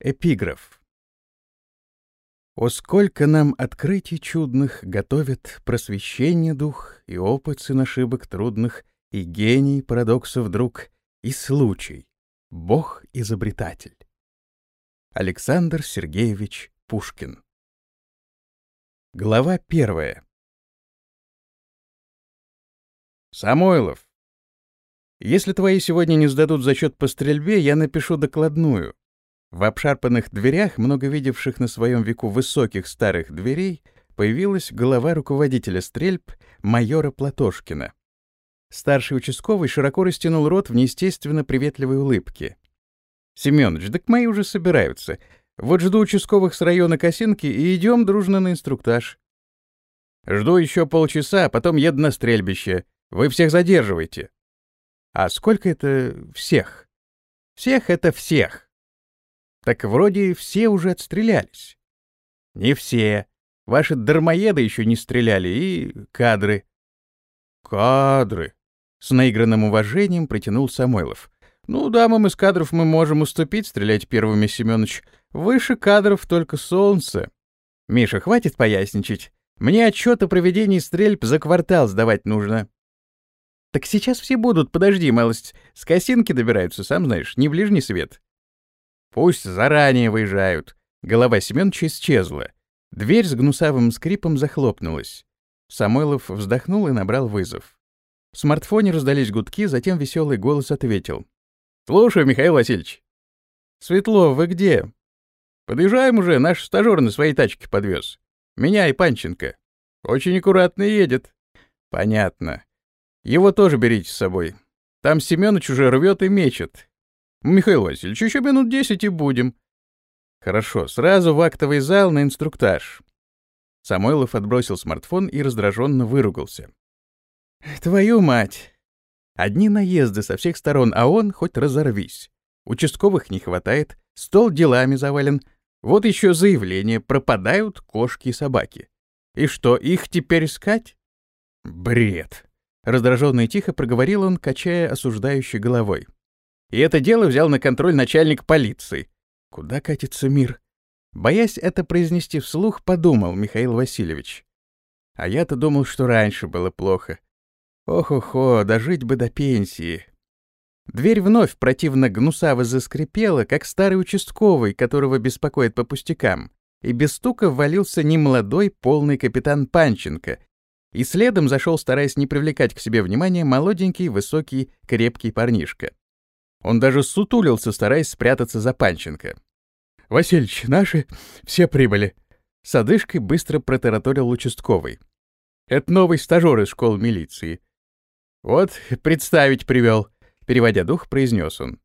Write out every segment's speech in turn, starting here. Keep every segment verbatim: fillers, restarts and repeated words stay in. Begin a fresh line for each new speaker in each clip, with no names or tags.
Эпиграф. О, сколько нам открытий чудных готовят просвещение дух и опыт сын ошибок трудных, и гений парадоксов друг, и случай, Бог-изобретатель. Александр Сергеевич Пушкин. Глава первая. Самойлов, если твои сегодня не сдадут зачет по стрельбе, я напишу докладную. В обшарпанных дверях, много видевших на своем веку высоких старых дверей, появилась голова руководителя стрельб майора Платошкина. Старший участковый широко растянул рот в неестественно приветливой улыбке. — Семёныч, так мои уже собираются. Вот жду участковых с района Косинки и идем дружно на инструктаж. — Жду еще полчаса, а потом еду на стрельбище. Вы всех задерживаете. — А сколько это всех? — Всех — это всех. Так вроде все уже отстрелялись. Не все. Ваши дармоеды еще не стреляли, и кадры. Кадры. С наигранным уважением протянул Самойлов. Ну, дамам из кадров мы можем уступить, стрелять первыми, Семёныч. Выше кадров только солнце. Миша, хватит поясничать. Мне отчет о проведении стрельб за квартал сдавать нужно. Так сейчас все будут, подожди, малость. С Косинки добираются, сам знаешь, не в ближний свет. Пусть заранее выезжают. Голова Семёныча исчезла. Дверь с гнусавым скрипом захлопнулась. Самойлов вздохнул и набрал вызов. В смартфоне раздались гудки, затем веселый голос ответил. — Слушаю, Михаил Васильевич. — Светло, вы где? — Подъезжаем уже, наш стажёр на своей тачке подвез. Меня и Панченко. Очень аккуратно едет. — Понятно. Его тоже берите с собой. Там Семёныч уже рвет и мечет. Михаил Васильевич, еще минут десять и будем. Хорошо, сразу в актовый зал на инструктаж. Самойлов отбросил смартфон и раздраженно выругался. Твою мать! Одни наезды со всех сторон, а он хоть разорвись. Участковых не хватает, стол делами завален. Вот еще заявление: пропадают кошки и собаки. И что, их теперь искать? Бред! Раздраженно и тихо проговорил он, качая осуждающей головой. И это дело взял на контроль начальник полиции. Куда катится мир? Боясь это произнести вслух, подумал Михаил Васильевич. А я-то думал, что раньше было плохо. Ох-охо, дожить бы до пенсии. Дверь вновь противно гнусаво заскрипела, как старый участковый, которого беспокоит по пустякам, и без стука ввалился немолодой полный капитан Панченко, и следом зашел, стараясь не привлекать к себе внимания, молоденький, высокий, крепкий парнишка. Он даже сутулился, стараясь спрятаться за Панченко. — Васильич, наши все прибыли. С одышкой быстро протараторил участковый. — Это новый стажёр из школы милиции. — Вот, представить привел, — переводя дух, произнес он.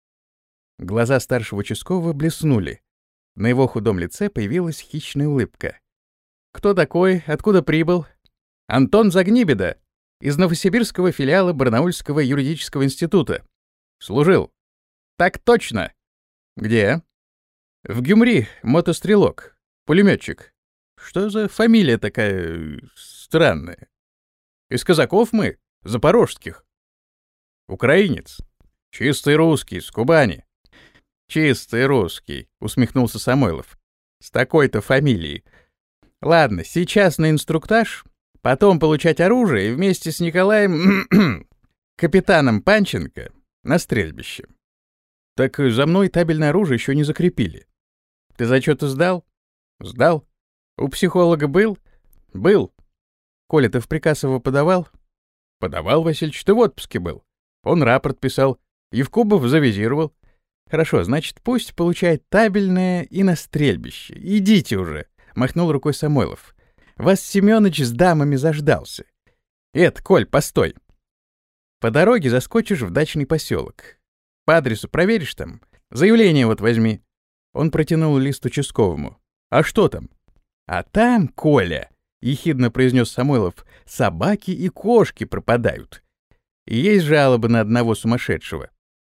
Глаза старшего участкового блеснули. На его худом лице появилась хищная улыбка. — Кто такой? Откуда прибыл? — Антон Загнибеда, из новосибирского филиала Барнаульского юридического института. Служил. Так точно. Где? В ГЮМРИ, мотострелок, пулеметчик. Что за фамилия такая странная? Из казаков мы, запорожских. Украинец. Чистый русский, с Кубани. Чистый русский, усмехнулся Самойлов. С такой-то фамилией. Ладно, сейчас на инструктаж, потом получать оружие и вместе с Николаем, капитаном Панченко, на стрельбище. Так за мной табельное оружие еще не закрепили. Ты зачеты сдал? Сдал. У психолога был? Был. Коля, ты в приказ его подавал? Подавал, Васильевич, ты в отпуске был. Он рапорт писал. Евкубов завизировал. Хорошо, значит, пусть получает табельное и на стрельбище. Идите уже, махнул рукой Самойлов. Вас Семёныч с дамами заждался. Это, Коль, постой. По дороге заскочишь в дачный поселок. По адресу проверишь там. Заявление вот возьми. Он протянул лист участковому. А что там? А там, Коля, ехидно произнес Самойлов, собаки и кошки пропадают. И есть жалобы на одного сумасшедшего.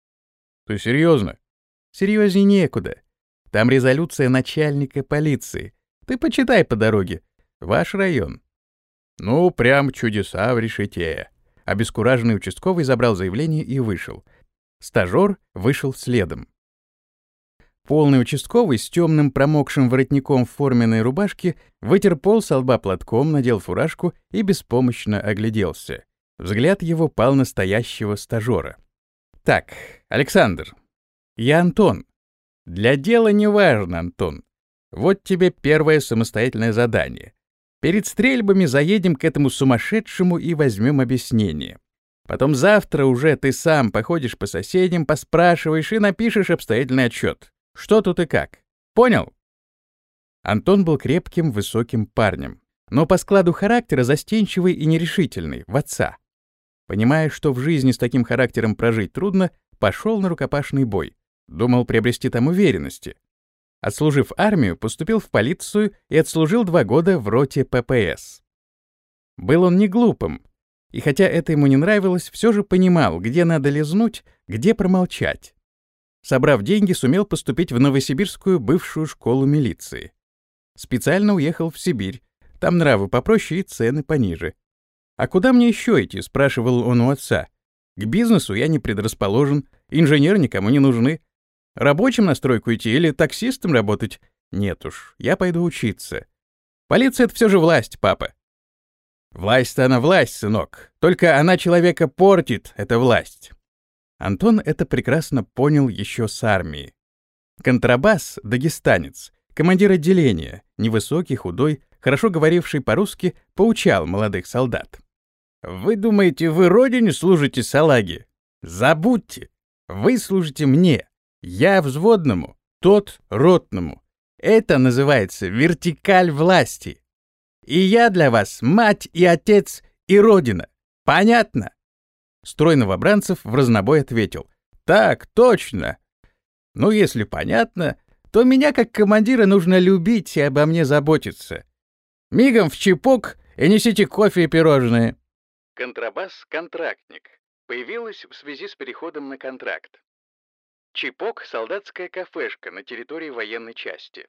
Ты серьезно? Серьезнее некуда. Там резолюция начальника полиции. Ты почитай по дороге. Ваш район. Ну, прям чудеса в решете. Обескураженный участковый забрал заявление и вышел. Стажёр вышел следом. Полный участковый с темным промокшим воротником в форменной рубашке вытер пол со лба платком, надел фуражку и беспомощно огляделся. Взгляд его пал на настоящего стажера. «Так, Александр, я Антон. Для дела не важно, Антон. Вот тебе первое самостоятельное задание. Перед стрельбами заедем к этому сумасшедшему и возьмем объяснение. Потом завтра уже ты сам походишь по соседям, поспрашиваешь и напишешь обстоятельный отчет. Что тут и как. Понял?» Антон был крепким, высоким парнем, но по складу характера застенчивый и нерешительный, в отца. Понимая, что в жизни с таким характером прожить трудно, пошел на рукопашный бой. Думал приобрести там уверенности. Отслужив армию, поступил в полицию и отслужил два года в роте Пэ Пэ Эс. Был он не глупым, и хотя это ему не нравилось, все же понимал, где надо лизнуть, где промолчать. Собрав деньги, сумел поступить в Новосибирскую бывшую школу милиции. Специально уехал в Сибирь, там нравы попроще и цены пониже. «А куда мне еще идти?» — спрашивал он у отца. «К бизнесу я не предрасположен, инженеры никому не нужны. Рабочим на стройку идти или таксистом работать? Нет уж, я пойду учиться. Полиция — это все же власть, папа». «Власть-то она власть, сынок, только она человека портит, эта власть». Антон это прекрасно понял еще с армии. Контрабас — дагестанец, командир отделения, невысокий, худой, хорошо говоривший по-русски, поучал молодых солдат. «Вы думаете, вы родине служите, салаги? Забудьте! Вы служите мне, я взводному, тот ротному. Это называется вертикаль власти. И я для вас мать и отец и родина. Понятно?» Строй новобранцев вразнобой ответил: «Так, точно. Ну, если понятно, то меня как командира нужно любить и обо мне заботиться. Мигом в чепок и несите кофе и пирожные». Контрабас — контрактник. Появилась в связи с переходом на контракт. Чепок — солдатская кафешка на территории военной части.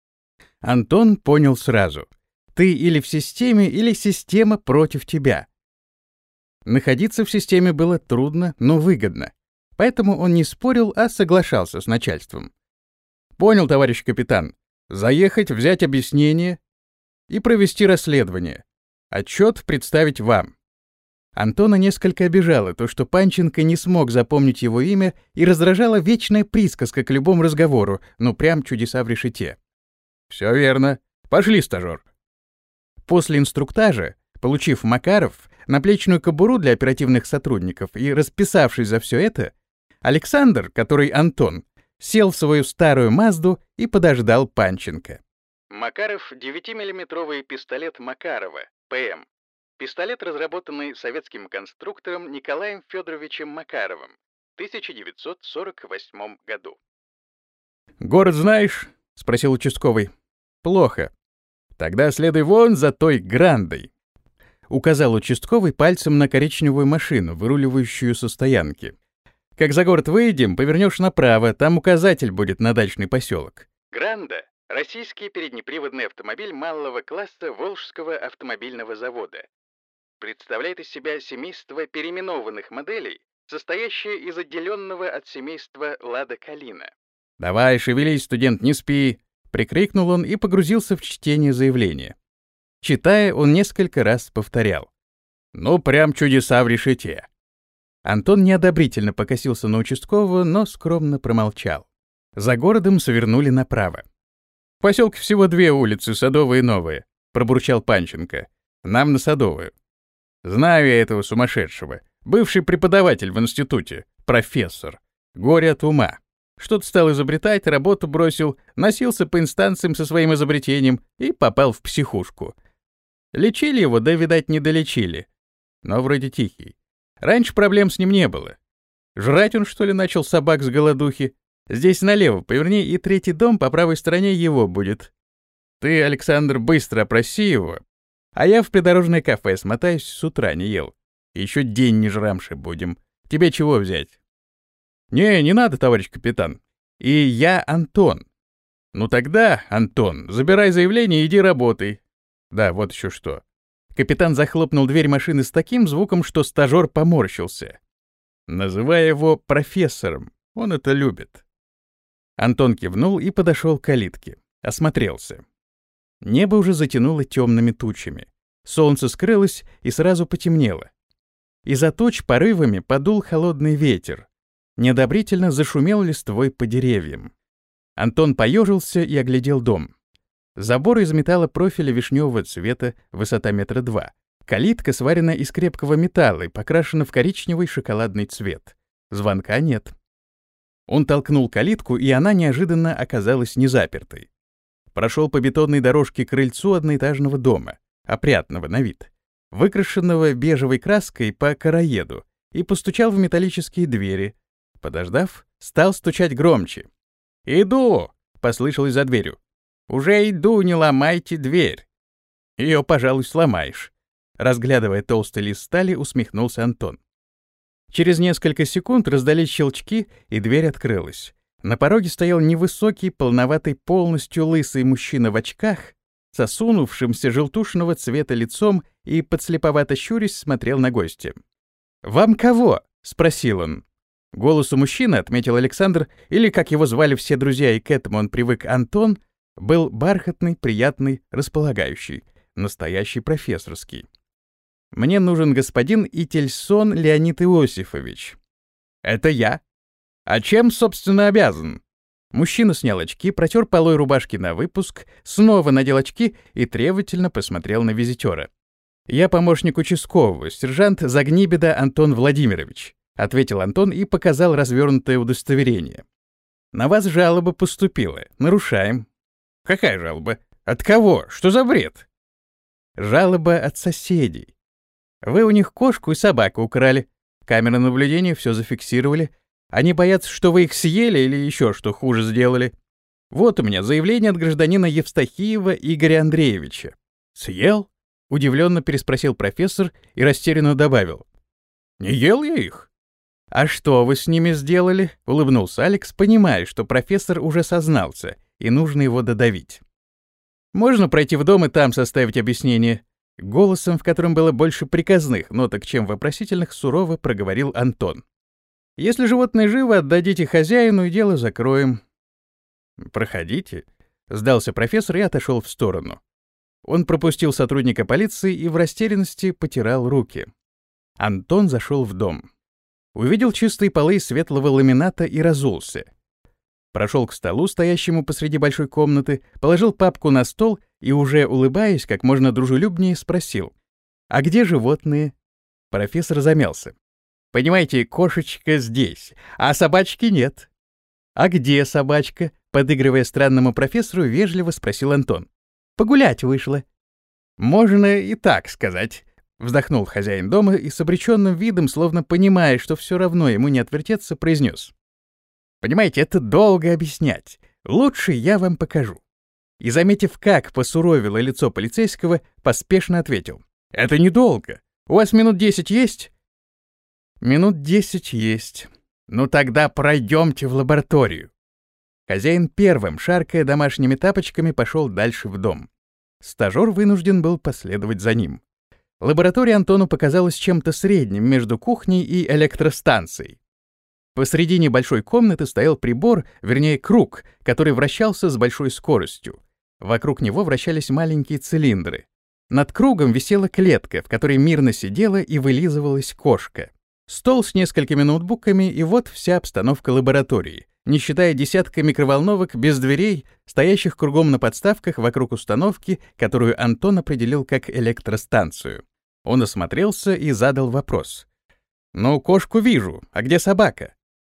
Антон понял сразу. Ты или в системе, или система против тебя. Находиться в системе было трудно, но выгодно. Поэтому он не спорил, а соглашался с начальством. «Понял, товарищ капитан. Заехать, взять объяснение и провести расследование. Отчет представить вам». Антона несколько обижало то, что Панченко не смог запомнить его имя, и раздражала вечная присказка к любому разговору, ну прям чудеса в решете. «Все верно. Пошли, стажер». После инструктажа, получив Макаров, наплечную кобуру для оперативных сотрудников и расписавшись за все это, Александр, который Антон, сел в свою старую Мазду и подождал Панченко. Макаров — девятимиллиметровый пистолет Макарова, Пэ Эм. Пистолет, разработанный советским конструктором Николаем Федоровичем Макаровым в тысяча девятьсот сорок восьмом году. «Город знаешь?» — спросил участковый. «Плохо. Тогда следуй вон за той Грандой», — указал участковый пальцем на коричневую машину, выруливающую со стоянки. «Как за город выйдем, повернешь направо, там указатель будет на дачный поселок». Гранда — российский переднеприводный автомобиль малого класса Волжского автомобильного завода. Представляет из себя семейство переименованных моделей, состоящее из отделенного от семейства Лада Калина. «Давай, шевелись, студент, не спи!» — прикрикнул он и погрузился в чтение заявления. Читая, он несколько раз повторял: «Ну, прям чудеса в решете». Антон неодобрительно покосился на участкового, но скромно промолчал. За городом свернули направо. «В поселке всего две улицы, Садовая и Новая», — пробурчал Панченко. «Нам на Садовую». «Знаю я этого сумасшедшего. Бывший преподаватель в институте, профессор. Горе от ума. Что-то стал изобретать, работу бросил, носился по инстанциям со своим изобретением и попал в психушку. Лечили его, да, видать, не долечили. Но вроде тихий. Раньше проблем с ним не было. Жрать он, что ли, начал собак с голодухи? Здесь налево поверни, и третий дом по правой стороне его будет. Ты, Александр, быстро опроси его, а я в придорожное кафе смотаюсь, с утра не ел. Еще день не жрамши будем. Тебе чего взять?» «Не, не надо, товарищ капитан. И я Антон». «Ну тогда, Антон, забирай заявление и иди работай». «Да, вот еще что». Капитан захлопнул дверь машины с таким звуком, что стажер поморщился. «Называй его профессором, он это любит». Антон кивнул и подошел к калитке. Осмотрелся. Небо уже затянуло темными тучами. Солнце скрылось и сразу потемнело. Из-за туч порывами подул холодный ветер. Неодобрительно зашумел листвой по деревьям. Антон поежился и оглядел дом. Забор из металла профиля вишневого цвета, высота метра два. Калитка сварена из крепкого металла и покрашена в коричневый шоколадный цвет. Звонка нет. Он толкнул калитку, и она неожиданно оказалась незапертой. Прошел по бетонной дорожке к крыльцу одноэтажного дома, опрятного на вид, выкрашенного бежевой краской по короеду, и постучал в металлические двери. Подождав, стал стучать громче. «Иду!» — послышалось за дверью. «Уже иду, не ломайте дверь!» «Ее, пожалуй, сломаешь!» Разглядывая толстый лист стали, усмехнулся Антон. Через несколько секунд раздались щелчки, и дверь открылась. На пороге стоял невысокий, полноватый, полностью лысый мужчина в очках, с осунувшимся желтушного цвета лицом и, подслеповато щурясь, смотрел на гостя. «Вам кого?» — спросил он. Голосу мужчины, отметил Александр, или, как его звали все друзья, и к этому он привык, Антон, был бархатный, приятный, располагающий, настоящий профессорский. «Мне нужен господин Ительсон Леонид Иосифович». «Это я. А чем, собственно, обязан?» Мужчина снял очки, протер полой рубашки на выпуск, снова надел очки и требовательно посмотрел на визитера. «Я помощник участкового, сержант Загнибеда Антон Владимирович», — ответил Антон и показал развернутое удостоверение. «На вас жалоба поступила. Нарушаем». «Какая жалоба? От кого? Что за бред?» «Жалоба от соседей. Вы у них кошку и собаку украли. Камеры наблюдения все зафиксировали. Они боятся, что вы их съели или еще что хуже сделали. Вот у меня заявление от гражданина Евстахиева Игоря Андреевича». «Съел?» — удивленно переспросил профессор и растерянно добавил. «Не ел я их». «А что вы с ними сделали?» — улыбнулся Алекс, понимая, что профессор уже сознался, и нужно его додавить. «Можно пройти в дом и там составить объяснение?» Голосом, в котором было больше приказных ноток, чем вопросительных, сурово проговорил Антон. «Если животное живо, отдадите хозяину, и дело закроем». «Проходите», — сдался профессор и отошел в сторону. Он пропустил сотрудника полиции и в растерянности потирал руки. Антон зашел в дом. Увидел чистые полы из светлого ламината и разулся. Прошел к столу, стоящему посреди большой комнаты, положил папку на стол и, уже улыбаясь, как можно дружелюбнее, спросил: «А где животные?» Профессор замялся. «Понимаете, кошечка здесь, а собачки нет». «А где собачка?» — подыгрывая странному профессору, вежливо спросил Антон. «Погулять вышла». «Можно и так сказать», — вздохнул хозяин дома и с обреченным видом, словно понимая, что все равно ему не отвертеться, произнес: «Понимаете, это долго объяснять. Лучше я вам покажу». И, заметив, как посуровило лицо полицейского, поспешно ответил: «Это недолго. У вас минут десять есть?» «Минут десять есть. Ну тогда пройдемте в лабораторию». Хозяин первым, шаркая домашними тапочками, пошел дальше в дом. Стажер вынужден был последовать за ним. Лаборатория Антону показалась чем-то средним между кухней и электростанцией. Посредине большой комнаты стоял прибор, вернее круг, который вращался с большой скоростью. Вокруг него вращались маленькие цилиндры. Над кругом висела клетка, в которой мирно сидела и вылизывалась кошка. Стол с несколькими ноутбуками, и вот вся обстановка лаборатории, не считая десятка микроволновок без дверей, стоящих кругом на подставках вокруг установки, которую Антон определил как электростанцию. Он осмотрелся и задал вопрос: «Ну, кошку вижу, а где собака?»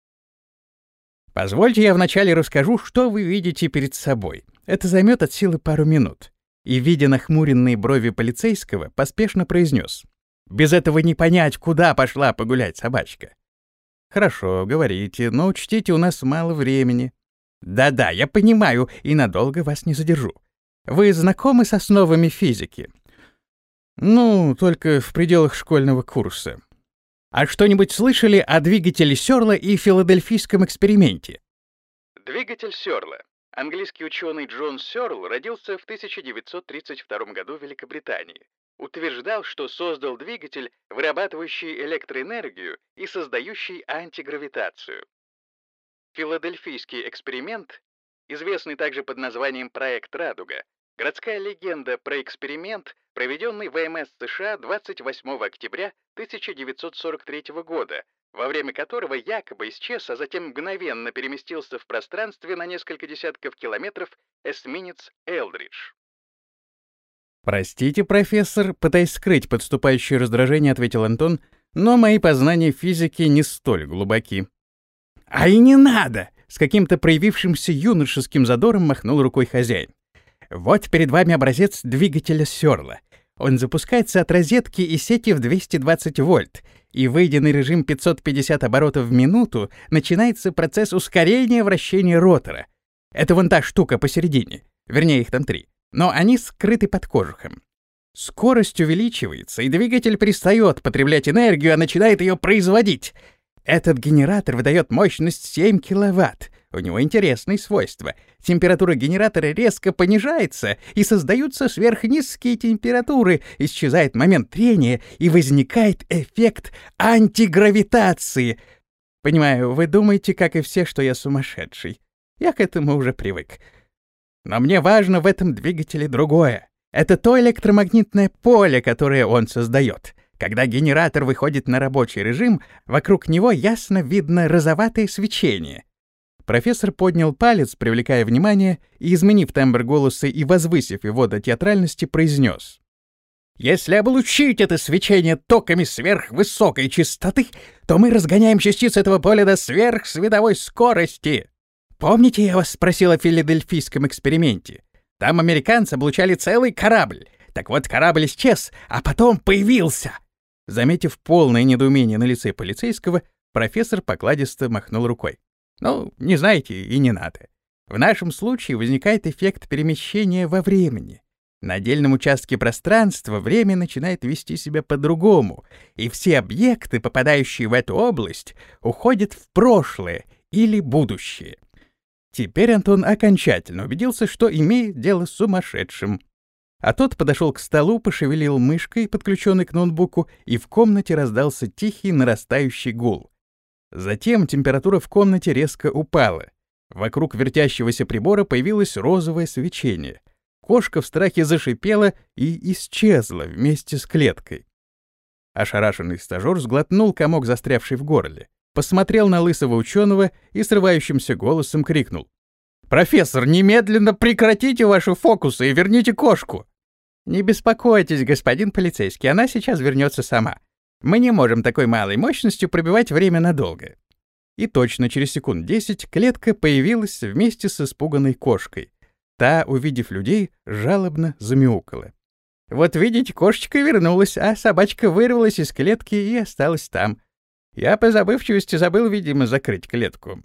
«Позвольте я вначале расскажу, что вы видите перед собой. Это займет от силы пару минут». И, видя нахмуренные брови полицейского, поспешно произнес: «Без этого не понять, куда пошла погулять собачка». «Хорошо, говорите, но учтите, у нас мало времени». «Да-да, я понимаю, и надолго вас не задержу. Вы знакомы с основами физики?» «Ну, только в пределах школьного курса». «А что-нибудь слышали о двигателе Сёрла и филадельфийском эксперименте?» Двигатель Сёрла. Английский ученый Джон Сёрл родился в тысяча девятьсот тридцать втором году в Великобритании. Утверждал, что создал двигатель, вырабатывающий электроэнергию и создающий антигравитацию. Филадельфийский эксперимент, известный также под названием «Проект Радуга», городская легенда про эксперимент, проведенный ВМС США двадцать восьмого октября тысяча девятьсот сорок третьего года, во время которого якобы исчез, а затем мгновенно переместился в пространстве на несколько десятков километров эсминец «Элдридж». «Простите, профессор», пытаясь скрыть подступающее раздражение, ответил Антон, «но мои познания физики не столь глубоки». «А и не надо!» — с каким-то проявившимся юношеским задором махнул рукой хозяин. «Вот перед вами образец двигателя Сёрла. Он запускается от розетки и сети в двести двадцать вольт, и, выйдя на режим пятьсот пятьдесят оборотов в минуту, начинается процесс ускорения вращения ротора. Это вон та штука посередине, вернее, их там три, но они скрыты под кожухом. Скорость увеличивается, и двигатель перестает потреблять энергию, а начинает ее производить. Этот генератор выдает мощность семь киловатт. У него интересные свойства. Температура генератора резко понижается, и создаются сверхнизкие температуры, исчезает момент трения, и возникает эффект антигравитации. Понимаю, вы думаете, как и все, что я сумасшедший. Я к этому уже привык. Но мне важно в этом двигателе другое. Это то электромагнитное поле, которое он создает. Когда генератор выходит на рабочий режим, вокруг него ясно видно розоватое свечение. Профессор поднял палец, привлекая внимание, и, изменив тембр голоса и возвысив его до театральности, произнес: «Если облучить это свечение токами сверхвысокой частоты, то мы разгоняем частицы этого поля до сверхсветовой скорости. Помните, я вас спросил о филадельфийском эксперименте? Там американцы облучали целый корабль. Так вот, корабль исчез, а потом появился». Заметив полное недоумение на лице полицейского, профессор покладисто махнул рукой. «Ну, не знаете и не надо. В нашем случае возникает эффект перемещения во времени. На отдельном участке пространства время начинает вести себя по-другому, и все объекты, попадающие в эту область, уходят в прошлое или будущее». Теперь Антон окончательно убедился, что имеет дело с сумасшедшим. А тот подошел к столу, пошевелил мышкой, подключенной к ноутбуку, и в комнате раздался тихий нарастающий гул. Затем температура в комнате резко упала. Вокруг вертящегося прибора появилось розовое свечение. Кошка в страхе зашипела и исчезла вместе с клеткой. Ошарашенный стажёр сглотнул комок, застрявший в горле, посмотрел на лысого ученого и срывающимся голосом крикнул: «Профессор, немедленно прекратите ваши фокусы и верните кошку!» «Не беспокойтесь, господин полицейский, она сейчас вернется сама. Мы не можем такой малой мощностью пробивать время надолго». И точно через секунд десять клетка появилась вместе с испуганной кошкой. Та, увидев людей, жалобно замяукала. «Вот видите, кошечка вернулась, а собачка вырвалась из клетки и осталась там. Я по забывчивости забыл, видимо, закрыть клетку.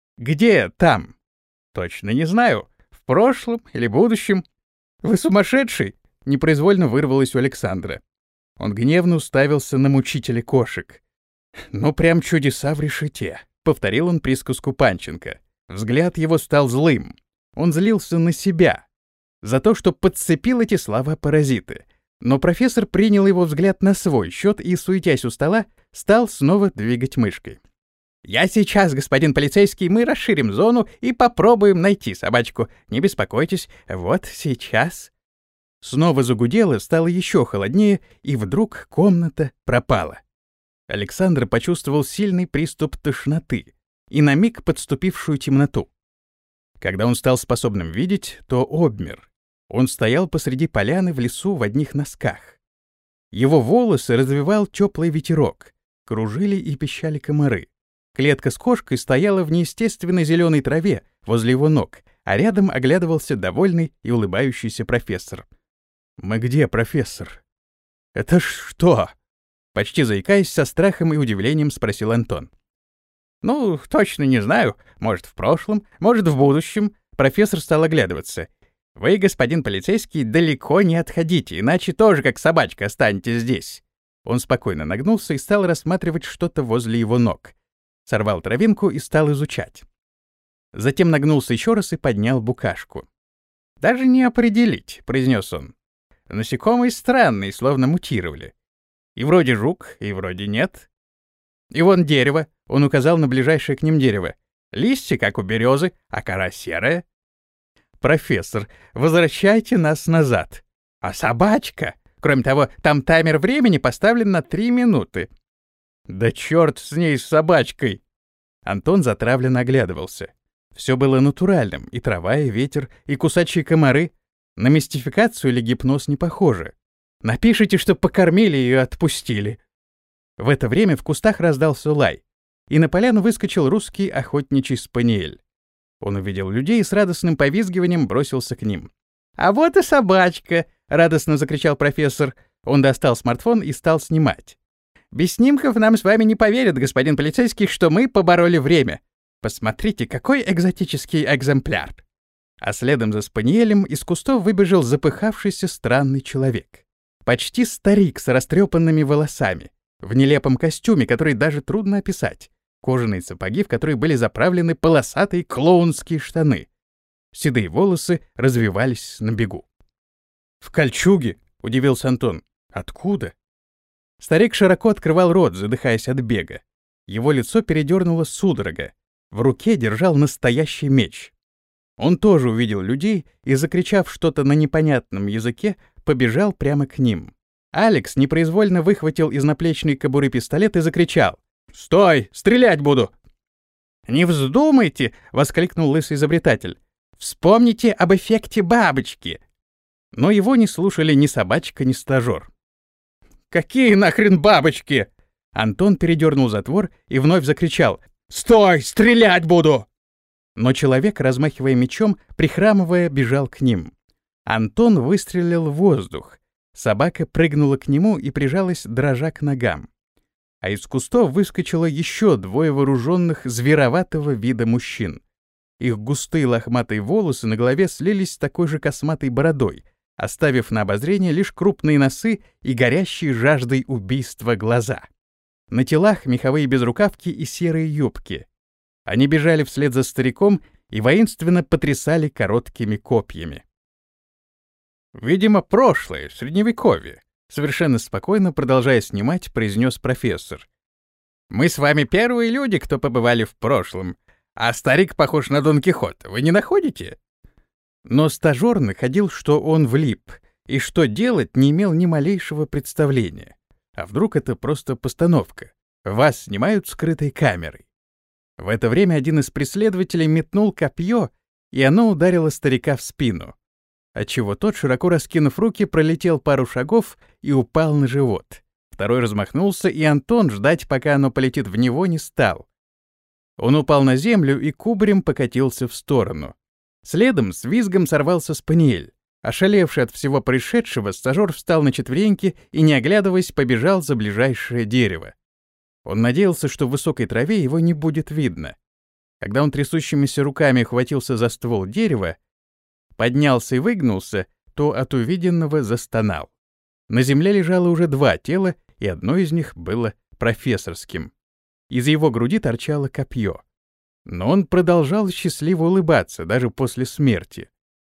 Где там? Точно не знаю. В прошлом или будущем. Вы сумасшедший?» Непроизвольно вырвалось у Александра. Он гневно уставился на мучителя кошек. «Ну, прям чудеса в решете», — повторил он присказку Панченко. Взгляд его стал злым. Он злился на себя за то, что подцепил эти слова-паразиты. Но профессор принял его взгляд на свой счет и, суетясь у стола, стал снова двигать мышкой. «Я сейчас, господин полицейский, мы расширим зону и попробуем найти собачку. Не беспокойтесь, вот сейчас». Снова загудело, стало еще холоднее, и вдруг комната пропала. Александр почувствовал сильный приступ тошноты и на миг подступившую темноту. Когда он стал способным видеть, то обмер. Он стоял посреди поляны в лесу в одних носках. Его волосы развевал теплый ветерок, кружили и пищали комары. Клетка с кошкой стояла в неестественной зеленой траве возле его ног, а рядом оглядывался довольный и улыбающийся профессор. «Мы где, профессор?» «Это что?» Почти заикаясь, со страхом и удивлением спросил Антон. «Ну, точно не знаю. Может, в прошлом, может, в будущем». Профессор стал оглядываться. «Вы, господин полицейский, далеко не отходите, иначе тоже как собачка останетесь здесь». Он спокойно нагнулся и стал рассматривать что-то возле его ног. Сорвал травинку и стал изучать. Затем нагнулся еще раз и поднял букашку. «Даже не определить», — произнес он. «Насекомые странные, словно мутировали. И вроде жук, и вроде нет. И вон дерево», — он указал на ближайшее к ним дерево. Листья, как у березы, а кора серая. Профессор, возвращайте нас назад. А собачка? Кроме того, там таймер времени поставлен на три минуты. Да черт с ней, с собачкой! Антон затравленно оглядывался. Все было натуральным, и трава, и ветер, и кусачие комары. На мистификацию или гипноз не похоже. Напишите, что покормили ее и отпустили. В это время в кустах раздался лай, и на поляну выскочил русский охотничий спаниель. Он увидел людей и с радостным повизгиванием бросился к ним. «А вот и собачка!» — радостно закричал профессор. Он достал смартфон и стал снимать. «Без снимков нам с вами не поверят, господин полицейский, что мы побороли время. Посмотрите, какой экзотический экземпляр!» А следом за спаниелем из кустов выбежал запыхавшийся странный человек. Почти старик с растрепанными волосами, в нелепом костюме, который даже трудно описать, кожаные сапоги, в которые были заправлены полосатые клоунские штаны. Седые волосы развивались на бегу. «В кольчуге?» — удивился Антон. «Откуда?» Старик широко открывал рот, задыхаясь от бега. Его лицо передернуло судорога. В руке держал настоящий меч. Он тоже увидел людей и, закричав что-то на непонятном языке, побежал прямо к ним. Алекс непроизвольно выхватил из наплечной кобуры пистолет и закричал: «Стой! Стрелять буду!» «Не вздумайте!» — воскликнул лысый изобретатель. «Вспомните об эффекте бабочки!» Но его не слушали ни собачка, ни стажер. «Какие нахрен бабочки?» Антон передернул затвор и вновь закричал: «Стой! Стрелять буду!» Но человек, размахивая мечом, прихрамывая, бежал к ним. Антон выстрелил в воздух. Собака прыгнула к нему и прижалась, дрожа к ногам. А из кустов выскочило еще двое вооруженных звероватого вида мужчин. Их густые лохматые волосы на голове слились с такой же косматой бородой, оставив на обозрение лишь крупные носы и горящие жаждой убийства глаза. На телах меховые безрукавки и серые юбки. Они бежали вслед за стариком и воинственно потрясали короткими копьями. «Видимо, прошлое, средневековье», — совершенно спокойно, продолжая снимать, произнес профессор. «Мы с вами первые люди, кто побывали в прошлом, а старик похож на Дон Кихота, вы не находите?» Но стажер находил, что он влип, и что делать не имел ни малейшего представления. А вдруг это просто постановка? Вас снимают скрытой камерой. В это время один из преследователей метнул копье, и оно ударило старика в спину, отчего тот, широко раскинув руки, пролетел пару шагов и упал на живот. Второй размахнулся, и Антон ждать, пока оно полетит в него, не стал. Он упал на землю и кубарем покатился в сторону. Следом с визгом сорвался спаниель. Ошалевший от всего происшедшего, стажер встал на четвереньки и, не оглядываясь, побежал за ближайшее дерево. Он надеялся, что в высокой траве его не будет видно. Когда он трясущимися руками хватился за ствол дерева, поднялся и выгнулся, то от увиденного застонал. На земле лежало уже два тела, и одно из них было профессорским. Из его груди торчало копье. Но он продолжал счастливо улыбаться, даже после смерти.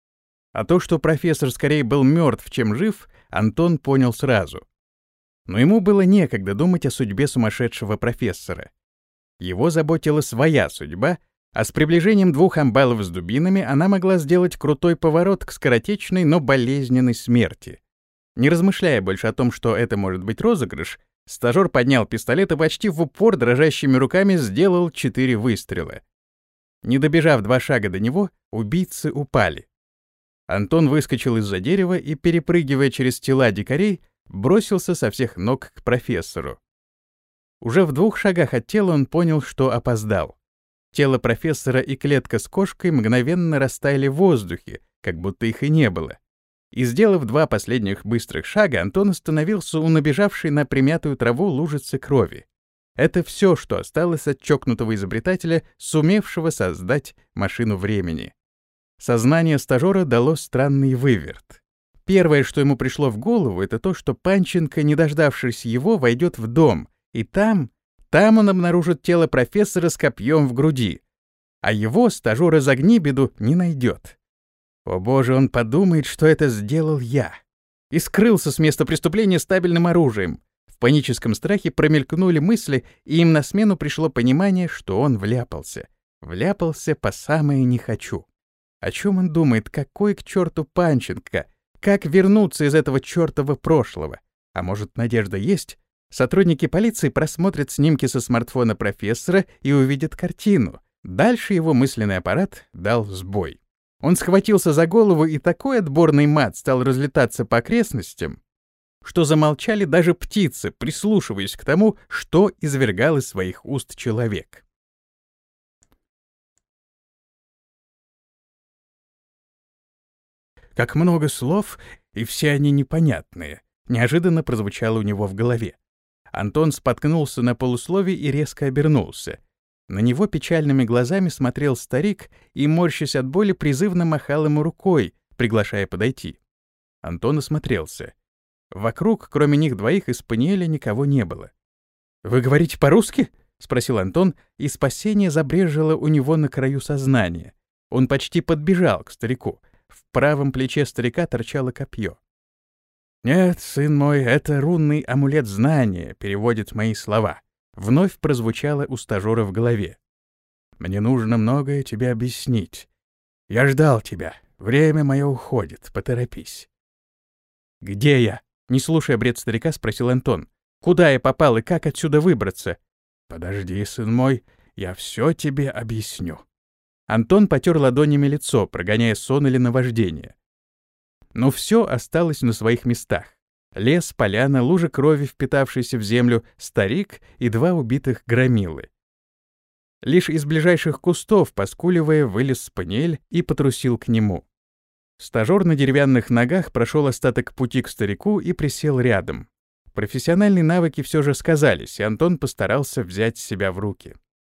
А то, что профессор скорее был мертв, чем жив, Антон понял сразу. Но ему было некогда думать о судьбе сумасшедшего профессора. Его заботила своя судьба, а с приближением двух амбалов с дубинами она могла сделать крутой поворот к скоротечной, но болезненной смерти. Не размышляя больше о том, что это может быть розыгрыш, стажер поднял пистолет и почти в упор дрожащими руками сделал четыре выстрела. Не добежав два шага до него, убийцы упали. Антон выскочил из-за дерева и, перепрыгивая через тела дикарей, бросился со всех ног к профессору. Уже в двух шагах от тела он понял, что опоздал. Тело профессора и клетка с кошкой мгновенно растаяли в воздухе, как будто их и не было. И, сделав два последних быстрых шага, Антон остановился у набежавшей на примятую траву лужицы крови. Это все, что осталось от чокнутого изобретателя, сумевшего создать машину времени. Сознание стажера дало странный выверт. Первое, что ему пришло в голову, это то, что Панченко, не дождавшись его, войдет в дом, и там, там он обнаружит тело профессора с копьем в груди, а его, стажера Загнибеду, не найдет. О боже, он подумает, что это сделал я. И скрылся с места преступления стабильным оружием. В паническом страхе промелькнули мысли, и им на смену пришло понимание, что он вляпался. Вляпался по самое не хочу. О чем он думает? Какой к черту Панченко? Как вернуться из этого чертова прошлого? А может, надежда есть? Сотрудники полиции просмотрят снимки со смартфона профессора и увидят картину. Дальше его мысленный аппарат дал сбой. Он схватился за голову, и такой отборный мат стал разлетаться по окрестностям, что замолчали даже птицы, прислушиваясь к тому, что извергал из своих уст человек. Как много слов, и все они непонятные, неожиданно прозвучало у него в голове. Антон споткнулся на полуслове и резко обернулся. На него печальными глазами смотрел старик и, морщась от боли, призывно махал ему рукой, приглашая подойти. Антон осмотрелся. Вокруг, кроме них двоих, из Спаниеля никого не было. «Вы говорите по-русски?» — спросил Антон, и спасение забрежило у него на краю сознания. Он почти подбежал к старику. В правом плече старика торчало копье. «Нет, сын мой, это рунный амулет знания переводит мои слова», — вновь прозвучало у стажера в голове. «Мне нужно многое тебе объяснить. Я ждал тебя. Время мое уходит. Поторопись». «Где я?» — не слушая бред старика, спросил Антон. «Куда я попал и как отсюда выбраться?» «Подожди, сын мой, я все тебе объясню». Антон потер ладонями лицо, прогоняя сон или наваждение. Но все осталось на своих местах. Лес, поляна, лужа крови, впитавшейся в землю, старик и два убитых громилы. Лишь из ближайших кустов, поскуливая, вылез Спаниель и потрусил к нему. Стажер на деревянных ногах прошел остаток пути к старику и присел рядом. Профессиональные навыки все же сказались, и Антон постарался взять себя в руки.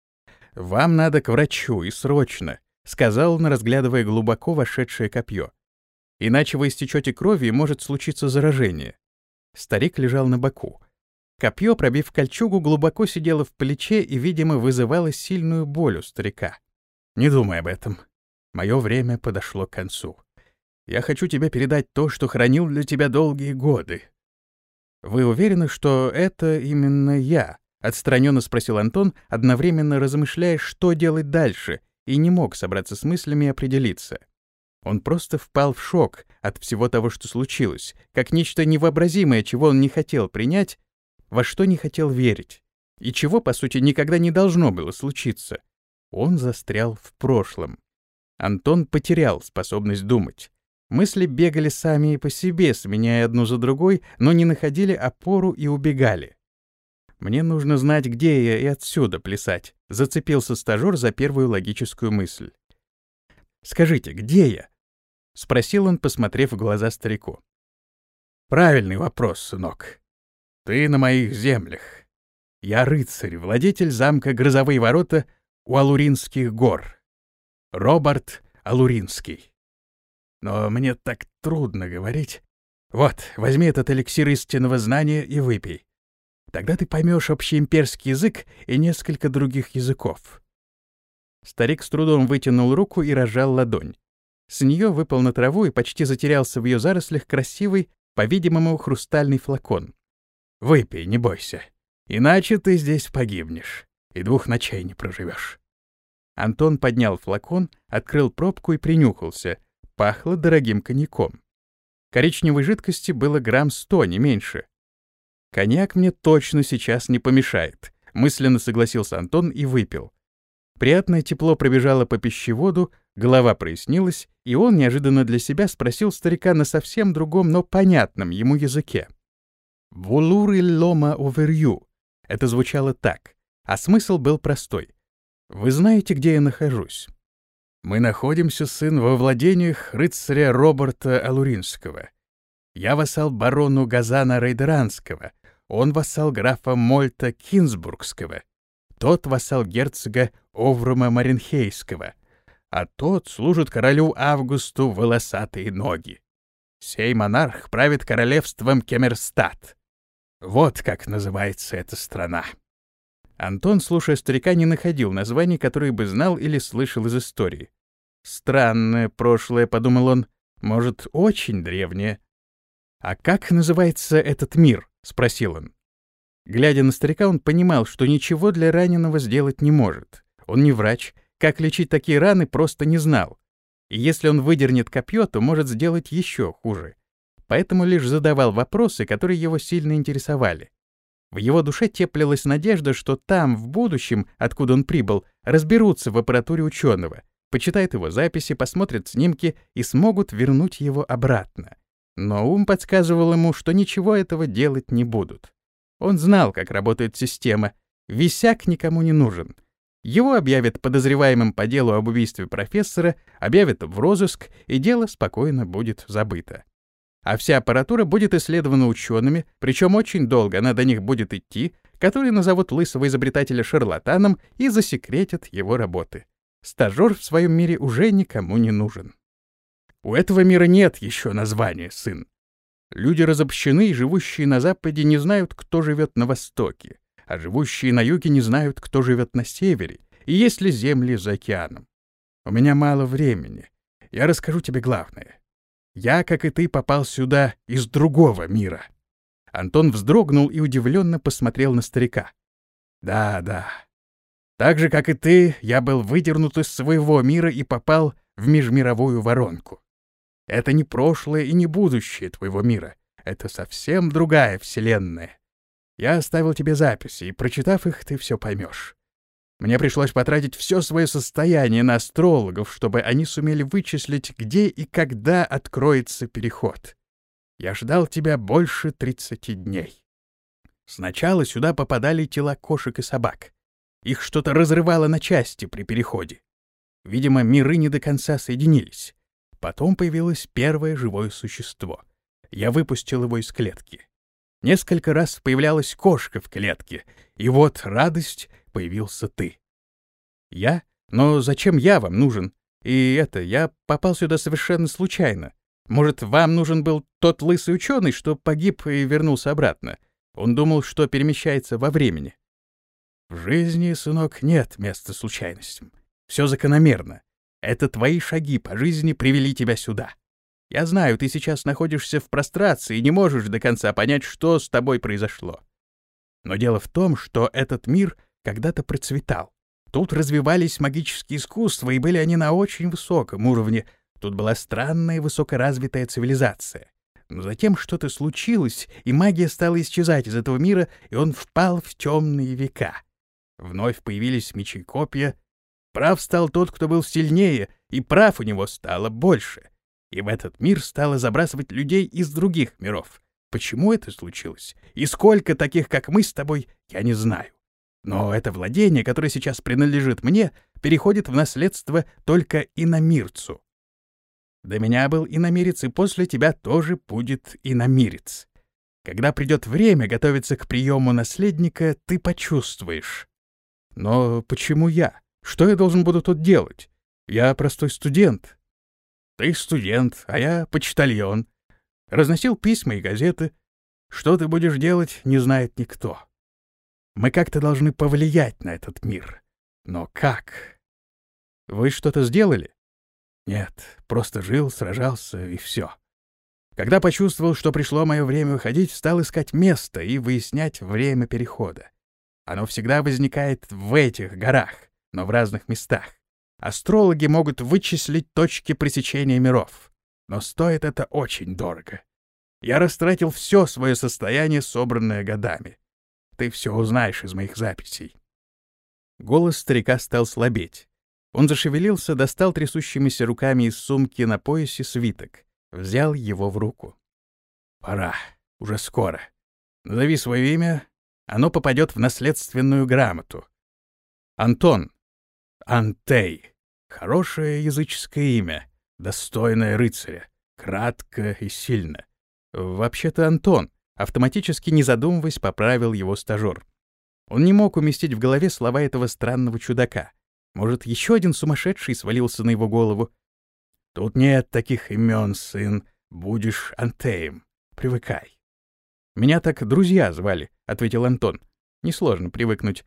«Вам надо к врачу, и срочно», — сказал он, разглядывая глубоко вошедшее копье. «Иначе вы истечете крови, и может случиться заражение». Старик лежал на боку. Копье, пробив кольчугу, глубоко сидело в плече и, видимо, вызывало сильную боль у старика. «Не думай об этом. Мое время подошло к концу. Я хочу тебе передать то, что хранил для тебя долгие годы». «Вы уверены, что это именно я?» — отстраненно спросил Антон, одновременно размышляя, что делать дальше, и не мог собраться с мыслями и определиться. Он просто впал в шок от всего того, что случилось, как нечто невообразимое, чего он не хотел принять, во что не хотел верить, и чего, по сути, никогда не должно было случиться. Он застрял в прошлом. Антон потерял способность думать. Мысли бегали сами по себе, сменяя одну за другой, но не находили опору и убегали. «Мне нужно знать, где я, и отсюда плясать», — зацепился стажер за первую логическую мысль. «Скажите, где я?» — спросил он, посмотрев в глаза старику. «Правильный вопрос, сынок. Ты на моих землях. Я рыцарь, владетель замка Грозовые ворота у Алуринских гор. Роберт Алуринский. Но мне так трудно говорить. Вот, возьми этот эликсир истинного знания и выпей. Тогда ты поймешь общеимперский язык и несколько других языков». Старик с трудом вытянул руку и разжал ладонь. С нее выпал на траву и почти затерялся в ее зарослях красивый, по-видимому, хрустальный флакон. «Выпей, не бойся. Иначе ты здесь погибнешь и двух ночей не проживешь». Антон поднял флакон, открыл пробку и принюхался. Пахло дорогим коньяком. Коричневой жидкости было грамм сто, не меньше. «Коньяк мне точно сейчас не помешает», — мысленно согласился Антон и выпил. Приятное тепло пробежало по пищеводу, голова прояснилась, и он неожиданно для себя спросил старика на совсем другом, но понятном ему языке. «Волури лома оверью». Это звучало так, а смысл был простой. «Вы знаете, где я нахожусь?» «Мы находимся, сын, во владениях рыцаря Роберта Алуринского. Я вассал барону Газана Рейдеранского, он вассал графа Мольта Кинсбургского, тот вассал герцога Оврума Маренхейского, а тот служит королю Августу волосатые ноги. Сей монарх правит королевством Кемерстат. Вот как называется эта страна». Антон, слушая старика, не находил названий, которые бы знал или слышал из истории. «Странное прошлое», — подумал он, — «может, очень древнее». «А как называется этот мир?» — спросил он. Глядя на старика, он понимал, что ничего для раненого сделать не может. Он не врач, как лечить такие раны, просто не знал. И если он выдернет копье, то может сделать еще хуже. Поэтому лишь задавал вопросы, которые его сильно интересовали. В его душе теплилась надежда, что там, в будущем, откуда он прибыл, разберутся в аппаратуре ученого, почитают его записи, посмотрят снимки и смогут вернуть его обратно. Но ум подсказывал ему, что ничего этого делать не будут. Он знал, как работает система. Висяк никому не нужен. Его объявят подозреваемым по делу об убийстве профессора, объявят в розыск, и дело спокойно будет забыто. А вся аппаратура будет исследована учеными, причем очень долго она до них будет идти, которые назовут лысого изобретателя шарлатаном и засекретят его работы. Стажер в своем мире уже никому не нужен. У этого мира нет еще названия, сын. Люди разобщены, и живущие на Западе не знают, кто живет на Востоке, а живущие на Юге не знают, кто живет на Севере, и есть ли земли за океаном. У меня мало времени. Я расскажу тебе главное. Я, как и ты, попал сюда из другого мира. Антон вздрогнул и удивленно посмотрел на старика. Да, да. Так же, как и ты, я был выдернут из своего мира и попал в межмировую воронку. Это не прошлое и не будущее твоего мира. Это совсем другая вселенная. Я оставил тебе записи, и, прочитав их, ты все поймешь. Мне пришлось потратить все свое состояние на астрологов, чтобы они сумели вычислить, где и когда откроется переход. Я ждал тебя больше тридцати дней. Сначала сюда попадали тела кошек и собак. Их что-то разрывало на части при переходе. Видимо, миры не до конца соединились. Потом появилось первое живое существо. Я выпустил его из клетки. Несколько раз появлялась кошка в клетке, и вот радость, появился ты. Я? Но зачем я вам нужен? И это, я попал сюда совершенно случайно. Может, вам нужен был тот лысый ученый, что погиб и вернулся обратно? Он думал, что перемещается во времени. В жизни, сынок, нет места случайностям. Все закономерно. Это твои шаги по жизни привели тебя сюда. Я знаю, ты сейчас находишься в прострации и не можешь до конца понять, что с тобой произошло. Но дело в том, что этот мир когда-то процветал. Тут развивались магические искусства, и были они на очень высоком уровне. Тут была странная высокоразвитая цивилизация. Но затем что-то случилось, и магия стала исчезать из этого мира, и он впал в темные века. Вновь появились мечи и копья. Прав стал тот, кто был сильнее, и прав у него стало больше. И в этот мир стало забрасывать людей из других миров. Почему это случилось? И сколько таких, как мы с тобой, я не знаю. Но это владение, которое сейчас принадлежит мне, переходит в наследство только иномирцу. До меня был иномирец, и после тебя тоже будет иномирец. Когда придет время готовиться к приему наследника, ты почувствуешь. Но почему я? Что я должен буду тут делать? Я простой студент. Ты студент, а я почтальон. Разносил письма и газеты. Что ты будешь делать, не знает никто. Мы как-то должны повлиять на этот мир. Но как? Вы что-то сделали? Нет, просто жил, сражался и все. Когда почувствовал, что пришло мое время уходить, стал искать место и выяснять время перехода. Оно всегда возникает в этих горах, но в разных местах. Астрологи могут вычислить точки пресечения миров, но стоит это очень дорого. Я растратил все свое состояние, собранное годами. Ты все узнаешь из моих записей. Голос старика стал слабеть. Он зашевелился, достал трясущимися руками из сумки на поясе свиток, взял его в руку. Пора, уже скоро. Назови свое имя, оно попадет в наследственную грамоту. Антон. Антей. Хорошее языческое имя, достойное рыцаря, кратко и сильно. Вообще-то Антон, автоматически не задумываясь, поправил его стажер. Он не мог уместить в голове слова этого странного чудака. Может, еще один сумасшедший свалился на его голову? Тут нет таких имен, сын. Будешь Антеем. Привыкай. Меня так друзья звали, — ответил Антон. Несложно привыкнуть.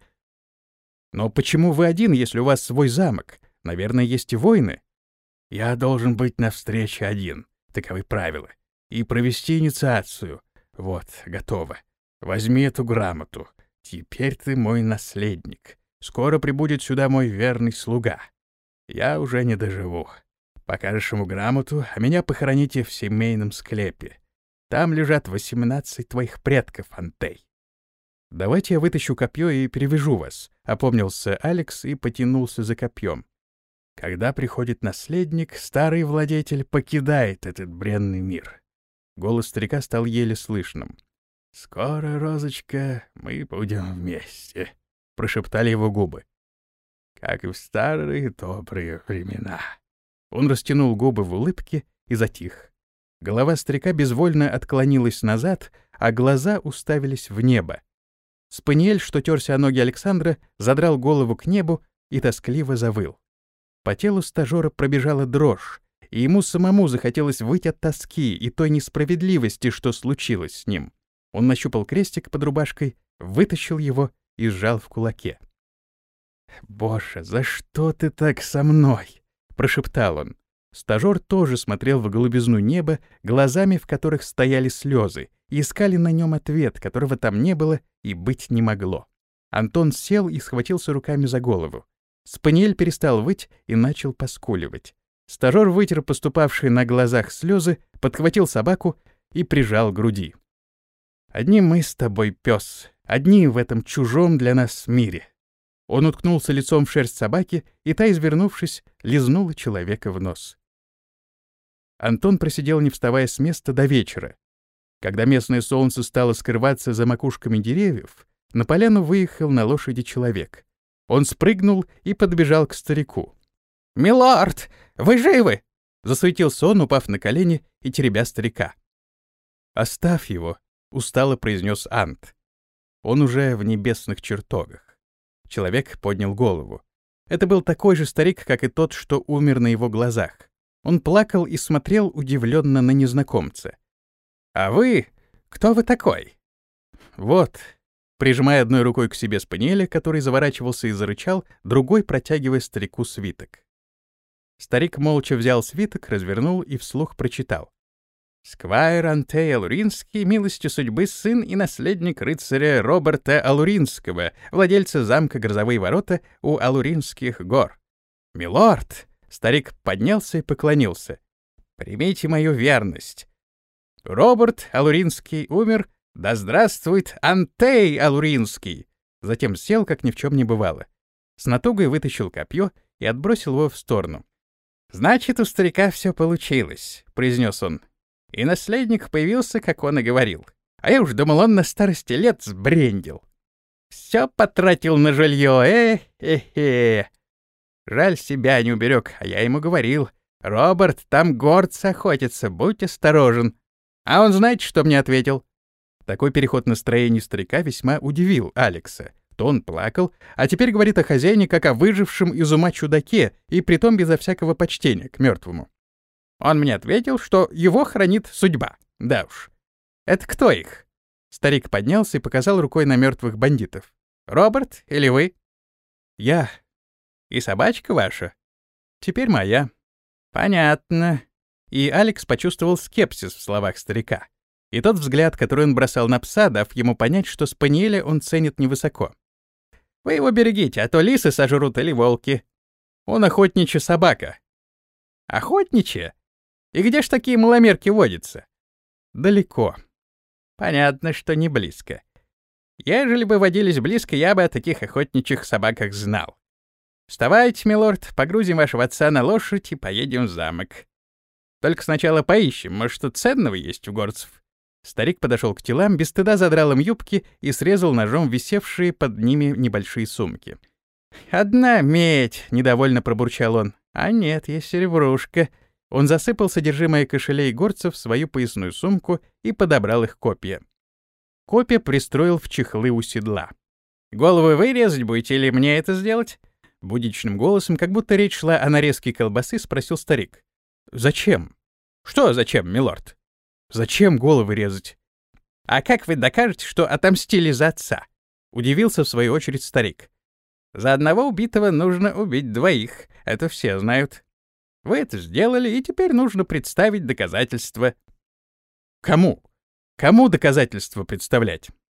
Но почему вы один, если у вас свой замок? Наверное, есть и воины. Я должен быть на встрече один. Таковы правила. И провести инициацию. Вот, готово. Возьми эту грамоту. Теперь ты мой наследник. Скоро прибудет сюда мой верный слуга. Я уже не доживу. Покажешь ему грамоту, а меня похороните в семейном склепе. Там лежат восемнадцать твоих предков, Антей. Давайте я вытащу копье и перевяжу вас, — опомнился Алекс и потянулся за копьем. Когда приходит наследник, старый владетель покидает этот бренный мир. Голос старика стал еле слышным. «Скоро, Розочка, мы будем вместе», — прошептали его губы. «Как и в старые добрые времена». Он растянул губы в улыбке и затих. Голова старика безвольно отклонилась назад, а глаза уставились в небо. Спаниель, что терся о ноги Александра, задрал голову к небу и тоскливо завыл. По телу стажера пробежала дрожь, и ему самому захотелось выть от тоски и той несправедливости, что случилось с ним. Он нащупал крестик под рубашкой, вытащил его и сжал в кулаке. «Боже, за что ты так со мной?» — прошептал он. Стажер тоже смотрел в голубизну неба, глазами в которых стояли слезы, и искали на нем ответ, которого там не было и быть не могло. Антон сел и схватился руками за голову. Спаниель перестал выть и начал поскуливать. Стажер вытер поступавшие на глазах слезы, подхватил собаку и прижал к груди. «Одни мы с тобой, пес, одни в этом чужом для нас мире». Он уткнулся лицом в шерсть собаки, и та, извернувшись, лизнула человека в нос. Антон просидел, не вставая с места, до вечера. Когда местное солнце стало скрываться за макушками деревьев, на поляну выехал на лошади человек. Он спрыгнул и подбежал к старику. «Милорд, вы живы?» — засуетился он, упав на колени и теребя старика. «Оставь его», — устало произнес Ант. Он уже в небесных чертогах. Человек поднял голову. Это был такой же старик, как и тот, что умер на его глазах. Он плакал и смотрел удивленно на незнакомца. «А вы? Кто вы такой?» «Вот», прижимая одной рукой к себе Спаниеля, который заворачивался и зарычал, другой протягивая старику свиток. Старик молча взял свиток, развернул и вслух прочитал. «Сквайр Антей Алуринский, милостью судьбы сын и наследник рыцаря Роберта Алуринского, владельца замка Грозовые ворота у Алуринских гор. Милорд!» Старик поднялся и поклонился. «Примите мою верность. Роберт Алуринский умер, да здравствует Антей Алуринский!» Затем сел, как ни в чем не бывало. С натугой вытащил копье и отбросил его в сторону. «Значит, у старика все получилось», — произнес он. «И наследник появился, как он и говорил. А я уж думал, он на старости лет сбрендил. Все потратил на жилье, э-хе-хе. Жаль, себя не уберег, а я ему говорил. Роберт, там горцы охотятся, будь осторожен. А он знаете, что мне ответил?» Такой переход настроения старика весьма удивил Алекса. То он плакал, а теперь говорит о хозяине как о выжившем из ума чудаке, и притом безо всякого почтения к мертвому. Он мне ответил, что его хранит судьба. Да уж. Это кто их? Старик поднялся и показал рукой на мертвых бандитов. Роберт или вы? Я. И собачка ваша? Теперь моя. Понятно. И Алекс почувствовал скепсис в словах старика. И тот взгляд, который он бросал на пса, дав ему понять, что спаниеля он ценит невысоко. Вы его берегите, а то лисы сожрут или волки. Он охотничья собака. Охотничья? И где ж такие маломерки водятся? Далеко. Понятно, что не близко. Ежели бы водились близко, я бы о таких охотничьих собаках знал. Вставайте, милорд, погрузим вашего отца на лошадь и поедем в замок. Только сначала поищем, может, что ценного есть у горцев. Старик подошел к телам, без стыда задрал им юбки и срезал ножом висевшие под ними небольшие сумки. «Одна медь!» — недовольно пробурчал он. «А нет, есть серебрушка». Он засыпал содержимое кошелей горцев в свою поясную сумку и подобрал их копья. Копья пристроил в чехлы у седла. «Голову вы резать будете или мне это сделать?» Будничным голосом, как будто речь шла о нарезке колбасы, спросил старик. «Зачем?» «Что зачем, милорд?» «Зачем головы резать?» «А как вы докажете, что отомстили за отца?» Удивился в свою очередь старик. «За одного убитого нужно убить двоих, это все знают. Вы это сделали, и теперь нужно представить доказательства». «Кому? Кому доказательства представлять?»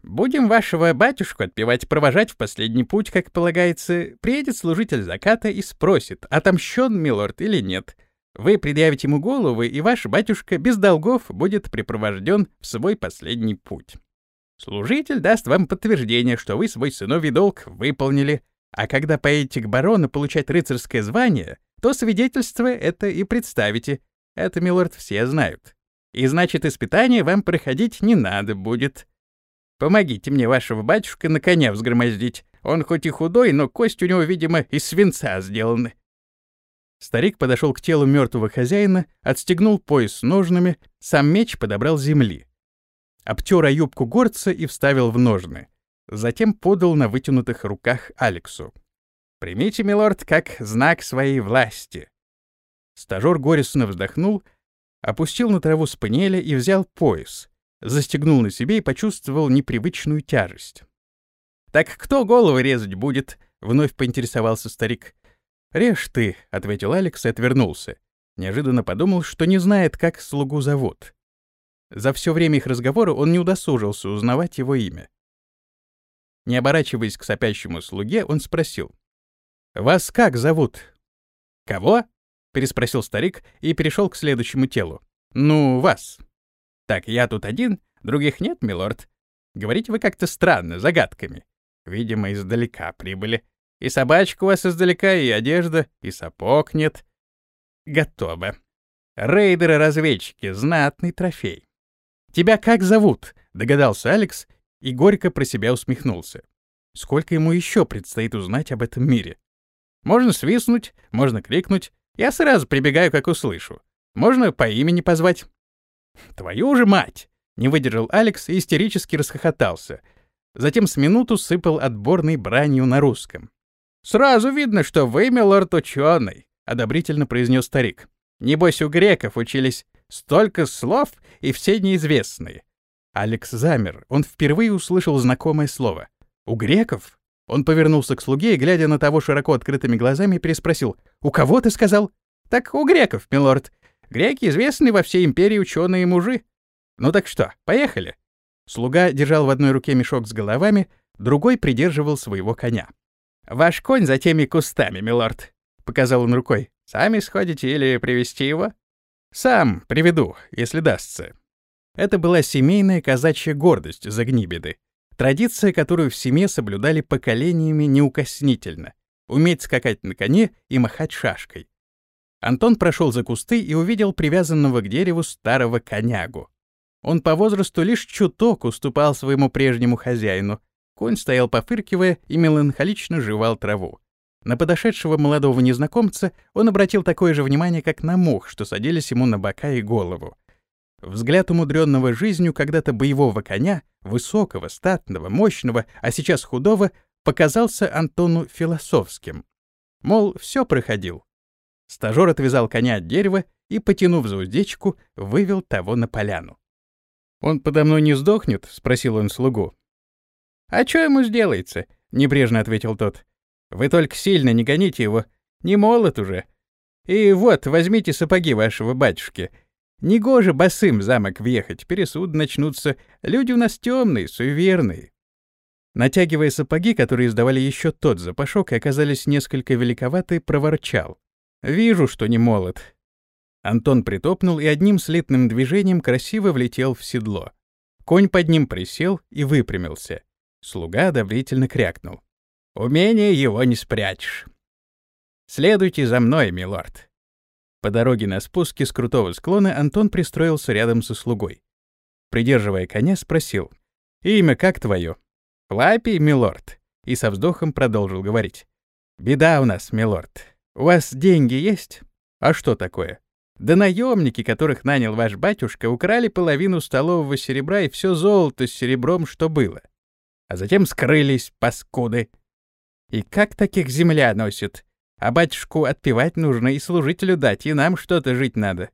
Будем вашего батюшку отпевать, провожать в последний путь, как полагается. Приедет служитель заката и спросит, отомщен милорд или нет. Вы предъявите ему головы, и ваш батюшка без долгов будет припровожден в свой последний путь. Служитель даст вам подтверждение, что вы свой сыновий долг выполнили, а когда поедете к барону получать рыцарское звание, то свидетельство это и представите. Это, милорд, все знают. И значит, испытание вам проходить не надо будет. Помогите мне вашего батюшка на коня взгромоздить. Он хоть и худой, но кости у него, видимо, из свинца сделаны. Старик подошел к телу мертвого хозяина, отстегнул пояс с ножнами, сам меч подобрал с земли. Обтер о юбку горца и вставил в ножны. Затем подал на вытянутых руках Алексу. «Примите, милорд, как знак своей власти». Стажёр горестно вздохнул, опустил на траву спинеля и взял пояс, застегнул на себе и почувствовал непривычную тяжесть. «Так кто головы резать будет?» — вновь поинтересовался старик. «Режь ты», — ответил Алекс и отвернулся. Неожиданно подумал, что не знает, как слугу зовут. За все время их разговора он не удосужился узнавать его имя. Не оборачиваясь к сопящему слуге, он спросил: «Вас как зовут?» «Кого?» — переспросил старик и перешел к следующему телу. «Ну, вас». «Так, я тут один, других нет, милорд. Говорите вы как-то странно, загадками. Видимо, издалека прибыли. И собачка у вас издалека, и одежда, и сапог нет. Готово. Рейдеры-разведчики, знатный трофей». «Тебя как зовут?» — догадался Алекс и горько про себя усмехнулся. Сколько ему еще предстоит узнать об этом мире? Можно свистнуть, можно крикнуть. Я сразу прибегаю, как услышу. Можно по имени позвать. «Твою же мать!» — не выдержал Алекс и истерически расхохотался. Затем с минуту сыпал отборной бранью на русском. «Сразу видно, что вы, милорд, ученый», — одобрительно произнес старик. «Небось, у греков учились столько слов, и все неизвестные». Алекс замер. Он впервые услышал знакомое слово. «У греков?» Он повернулся к слуге и, глядя на того широко открытыми глазами, переспросил: «У кого ты сказал?» «Так у греков, милорд. Греки известны во всей империи ученые мужи. Ну так что, поехали?» Слуга держал в одной руке мешок с головами, другой придерживал своего коня. «Ваш конь за теми кустами, милорд», — показал он рукой. «Сами сходите или привезти его?» «Сам приведу, если дастся». Это была семейная казачья гордость Загнибеды. Традиция, которую в семье соблюдали поколениями неукоснительно — уметь скакать на коне и махать шашкой. Антон прошел за кусты и увидел привязанного к дереву старого конягу. Он по возрасту лишь чуток уступал своему прежнему хозяину. Конь стоял пофыркивая и меланхолично жевал траву. На подошедшего молодого незнакомца он обратил такое же внимание, как на мух, что садились ему на бока и голову. Взгляд умудренного жизнью когда-то боевого коня, высокого, статного, мощного, а сейчас худого, показался Антону философским. Мол, все проходил. Стажёр отвязал коня от дерева и, потянув за уздечку, вывел того на поляну. «Он подо мной не сдохнет?» — спросил он слугу. «А что ему сделается?» — небрежно ответил тот. «Вы только сильно не гоните его, не молод уже. И вот, возьмите сапоги вашего батюшки. Негоже босым в замок въехать, пересуды начнутся. Люди у нас темные, суеверные». Натягивая сапоги, которые издавали еще тот запашок и оказались несколько великоваты, проворчал: «Вижу, что не молод». Антон притопнул и одним слитным движением красиво влетел в седло. Конь под ним присел и выпрямился. Слуга одобрительно крякнул. «Умение его не спрячешь. Следуйте за мной, милорд». По дороге на спуске с крутого склона Антон пристроился рядом со слугой. Придерживая коня, спросил: «Имя как твое?» «Флапий, милорд», и со вздохом продолжил говорить. «Беда у нас, милорд. У вас деньги есть?» «А что такое?» «Да наемники, которых нанял ваш батюшка, украли половину столового серебра и все золото с серебром, что было. А затем скрылись, паскуды. И как таких земля носит? А батюшку отпевать нужно и служителю дать, и нам что-то жить надо».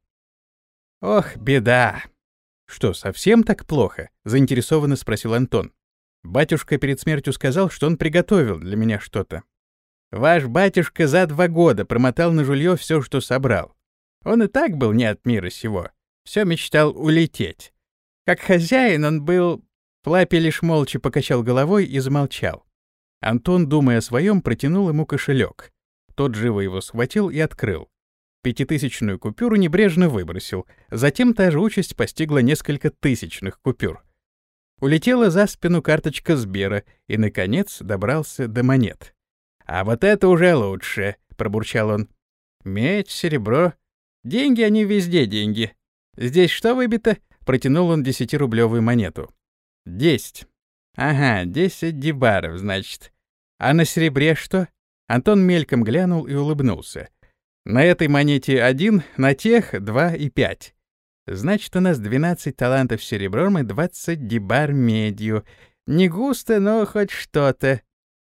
«Ох, беда!» «Что, совсем так плохо?» — заинтересованно спросил Антон. «Батюшка перед смертью сказал, что он приготовил для меня что-то». «Ваш батюшка за два года промотал на жулье все, что собрал. Он и так был не от мира сего, все мечтал улететь. Как хозяин он был Флаппи лишь молча покачал головой и замолчал. Антон, думая о своем, протянул ему кошелек. Тот живо его схватил и открыл. Пятитысячную купюру небрежно выбросил. Затем та же участь постигла несколько тысячных купюр. Улетела за спину карточка Сбера и, наконец, добрался до монет. «А вот это уже лучше», — пробурчал он. «Медь, серебро. Деньги, они везде деньги. Здесь что выбито?» — протянул он десятирублевую монету. «Десять. Ага, десять дибаров, значит. А на серебре что?» Антон мельком глянул и улыбнулся. «На этой монете один, на тех два и пять. Значит, у нас двенадцать талантов серебром и двадцать дибар медью. Не густо, но хоть что-то.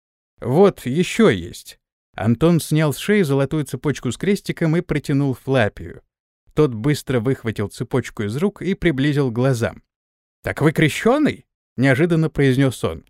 Вот еще есть». Антон снял с шеи золотую цепочку с крестиком и протянул Флаппию. Тот быстро выхватил цепочку из рук и приблизил к глазам. «Так вы крещеный?» — неожиданно произнес он.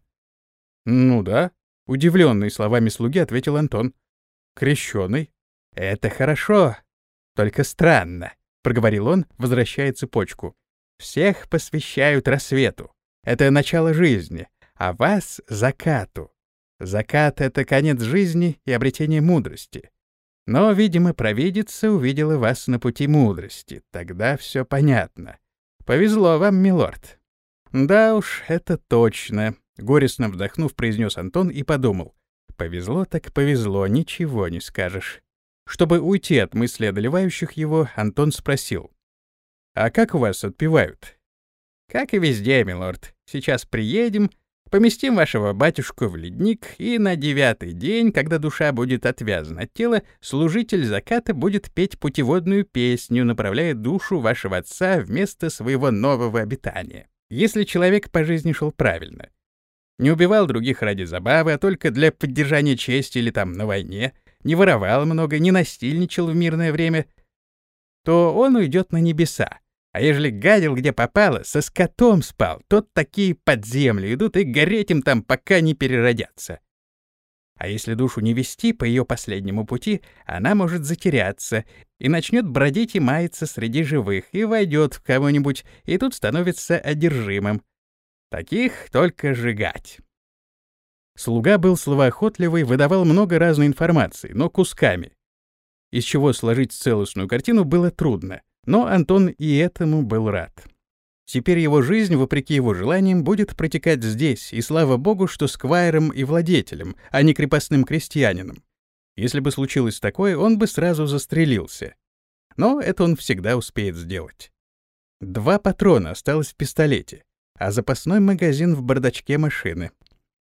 «Ну да», — удивленный словами слуги ответил Антон. «Крещеный? Это хорошо, только странно», — проговорил он, возвращая цепочку. «Всех посвящают рассвету. Это начало жизни, а вас — закату. Закат — это конец жизни и обретение мудрости. Но, видимо, провидица увидела вас на пути мудрости. Тогда все понятно. Повезло вам, милорд». «Да уж, это точно», — горестно вздохнув, произнес Антон и подумал. «Повезло так повезло, ничего не скажешь». Чтобы уйти от мысли одолевающих его, Антон спросил. «А как вас отпевают?» «Как и везде, милорд. Сейчас приедем, поместим вашего батюшку в ледник, и на девятый день, когда душа будет отвязана от тела, служитель заката будет петь путеводную песню, направляя душу вашего отца в место своего нового обитания. Если человек по жизни шел правильно, не убивал других ради забавы, а только для поддержания чести или там на войне, не воровал много, не настильничал в мирное время, то он уйдет на небеса. А ежели гадил где попало, со скотом спал, тот такие под землю идут и гореть им там, пока не переродятся. А если душу не вести по ее последнему пути, она может затеряться и начнет бродить и маяться среди живых, и войдет в кого-нибудь, и тут становится одержимым. Таких только сжигать». Слуга был словоохотливый, выдавал много разной информации, но кусками. Из чего сложить целостную картину было трудно, но Антон и этому был рад. Теперь его жизнь, вопреки его желаниям, будет протекать здесь, и слава богу, что сквайром и владетелем, а не крепостным крестьянином. Если бы случилось такое, он бы сразу застрелился. Но это он всегда успеет сделать. Два патрона осталось в пистолете, а запасной магазин в бардачке машины.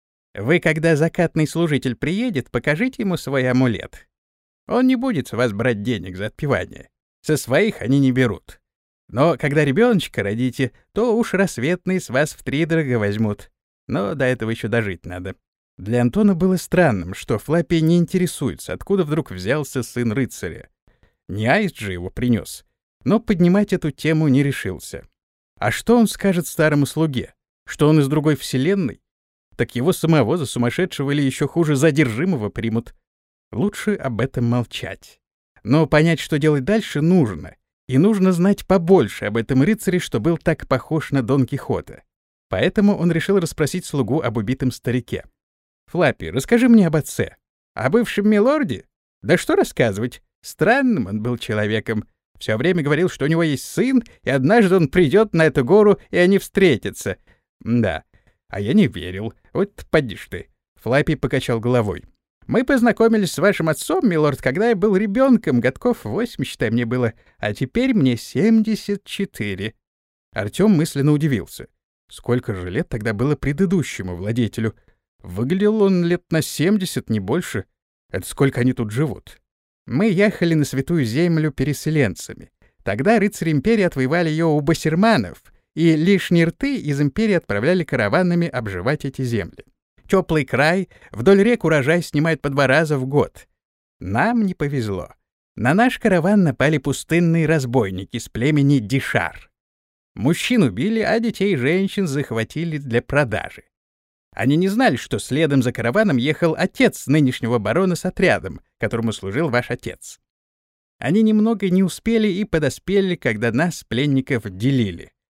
Вы, когда закатный служитель приедет, покажите ему свой амулет. Он не будет с вас брать денег за отпевание. Со своих они не берут. Но когда ребеночка родите, то уж рассветные с вас втридорога возьмут. Но до этого еще дожить надо». Для Антона было странным, что Флаппи не интересуется, откуда вдруг взялся сын рыцаря. Не Аист же его принес. Но поднимать эту тему не решился. А что он скажет старому слуге? Что он из другой вселенной? Так его самого за сумасшедшего или еще хуже задержимого примут. Лучше об этом молчать. Но понять, что делать дальше, нужно. И нужно знать побольше об этом рыцаре, что был так похож на Дон Кихота. Поэтому он решил расспросить слугу об убитом старике. «Флаппи, расскажи мне об отце». «О бывшем милорде? Да что рассказывать? Странным он был человеком. Все время говорил, что у него есть сын, и однажды он придет на эту гору, и они встретятся. Да, а я не верил. Вот поди ж ты». Флаппи покачал головой. «Мы познакомились с вашим отцом, милорд, когда я был ребенком, годков восемь, считай, мне было, а теперь мне семьдесят четыре». Артем мысленно удивился. Сколько же лет тогда было предыдущему владетелю? Выглядел он лет на семьдесят, не больше. Это сколько они тут живут? Мы ехали на Святую Землю переселенцами. Тогда рыцари империи отвоевали ее у басурманов, и лишние рты из империи отправляли караванами обживать эти земли. Теплый край, вдоль рек урожай снимают по два раза в год. Нам не повезло. На наш караван напали пустынные разбойники с племени Дишар. Мужчин убили, а детей и женщин захватили для продажи. Они не знали, что следом за караваном ехал отец нынешнего барона с отрядом, которому служил ваш отец. Они немного не успели и подоспели, когда нас, пленников, делили.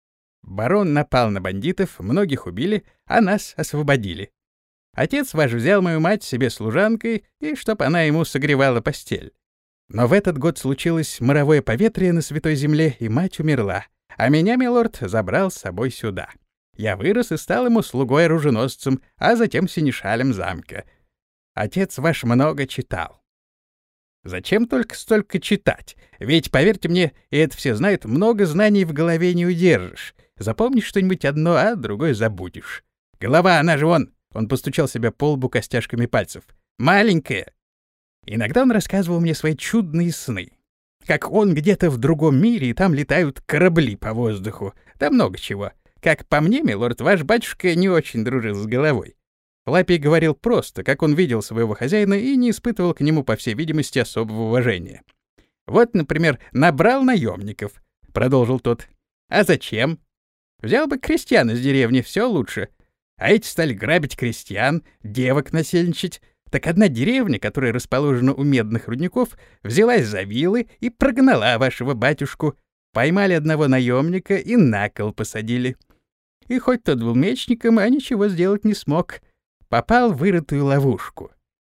Барон напал на бандитов, многих убили, а нас освободили. Отец ваш взял мою мать себе служанкой, и чтоб она ему согревала постель. Но в этот год случилось моровое поветрие на Святой Земле, и мать умерла, а меня, милорд, забрал с собой сюда. Я вырос и стал ему слугой-оруженосцем, а затем синешалем замка. Отец ваш много читал. Зачем только столько читать? Ведь, поверьте мне, и это все знают, много знаний в голове не удержишь. Запомнишь что-нибудь одно, а другое забудешь. Голова, она же вон... Он постучал себя по лбу костяшками пальцев. «Маленькая!» Иногда он рассказывал мне свои чудные сны. Как он где-то в другом мире, и там летают корабли по воздуху. Да много чего. Как по мне, милорд, ваш батюшка не очень дружил с головой. Флаппи говорил просто, как он видел своего хозяина и не испытывал к нему, по всей видимости, особого уважения. «Вот, например, набрал наемников», — продолжил тот. «А зачем? Взял бы крестьян из деревни, все лучше. А эти стали грабить крестьян, девок насельничать. Так одна деревня, которая расположена у медных рудников, взялась за вилы и прогнала вашего батюшку. Поймали одного наемника и на кол посадили. И хоть тот был мечником, а ничего сделать не смог. Попал в вырытую ловушку.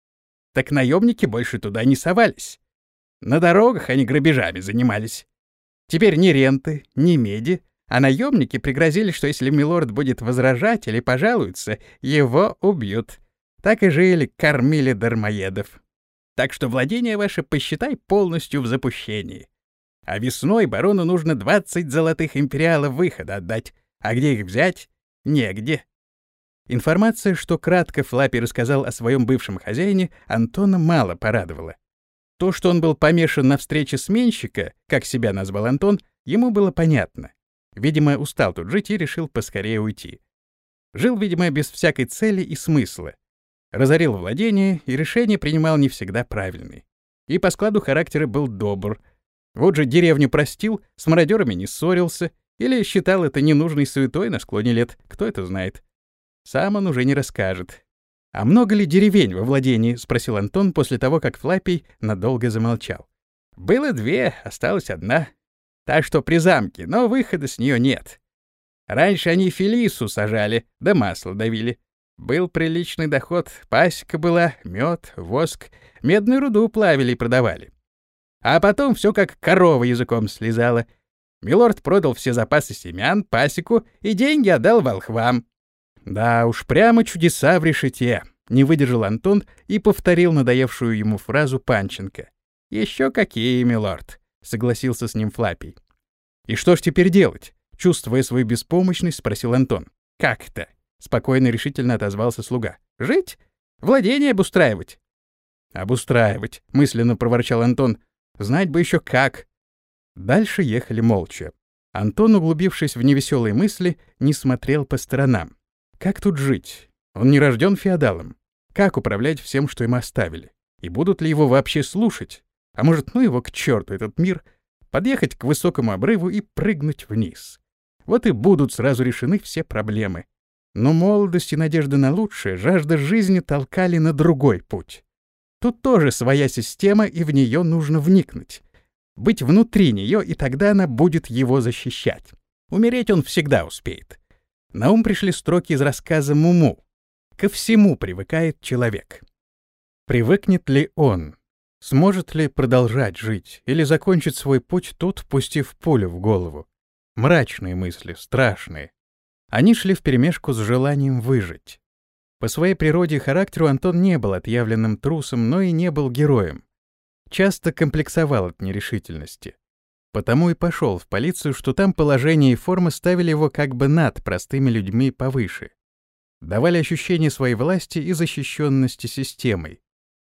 Так наемники больше туда не совались. На дорогах они грабежами занимались. Теперь ни ренты, ни меди, а наемники пригрозили, что если милорд будет возражать или пожалуется, его убьют. Так и жили, кормили дармоедов. Так что владение ваше, посчитай, полностью в запущении. А весной барону нужно двадцать золотых империалов выхода отдать. А где их взять? Негде. Информация, что кратко Флаппи рассказал о своем бывшем хозяине, Антона мало порадовала. То, что он был помешан на встрече сменщика, как себя назвал Антон, ему было понятно. Видимо, устал тут жить и решил поскорее уйти. Жил, видимо, без всякой цели и смысла. Разорил владение, и решения принимал не всегда правильные. И по складу характера был добр. Вот же деревню простил, с мародерами не ссорился, или считал это ненужной суетой на склоне лет, кто это знает. Сам он уже не расскажет. «А много ли деревень во владении?» — спросил Антон после того, как Флаппий надолго замолчал. «Было две, осталась одна. Та, что при замке, но выхода с нее нет. Раньше они фелису сажали, да масло давили. Был приличный доход, пасека была, мед, воск, медную руду плавили и продавали. А потом все как корова языком слезала. Милорд продал все запасы семян, пасеку и деньги отдал волхвам». «Да уж, прямо чудеса в решете», — не выдержал Антон и повторил надоевшую ему фразу Панченко. «Еще какие, милорд», — согласился с ним Флаппий. «И что ж теперь делать?» — чувствуя свою беспомощность, спросил Антон. «Как это?» — спокойно и решительно отозвался слуга. «Жить? Владение обустраивать?» «Обустраивать», — мысленно проворчал Антон. «Знать бы еще как». Дальше ехали молча. Антон, углубившись в невеселые мысли, не смотрел по сторонам. Как тут жить? Он не рожден феодалом. Как управлять всем, что им оставили? И будут ли его вообще слушать? А может, ну его к черту этот мир, подъехать к высокому обрыву и прыгнуть вниз? Вот и будут сразу решены все проблемы. Но молодость и надежда на лучшее, жажда жизни толкали на другой путь. Тут тоже своя система, и в нее нужно вникнуть. Быть внутри нее, и тогда она будет его защищать. Умереть он всегда успеет. На ум пришли строки из рассказа «Муму». Ко всему привыкает человек. Привыкнет ли он? Сможет ли продолжать жить? Или закончить свой путь тут, пустив пулю в голову? Мрачные мысли, страшные. Они шли вперемешку с желанием выжить. По своей природе и характеру Антон не был отъявленным трусом, но и не был героем. Часто комплексовал от нерешительности. Потому и пошел в полицию, что там положение и форма ставили его как бы над простыми людьми повыше. Давали ощущение своей власти и защищенности системой.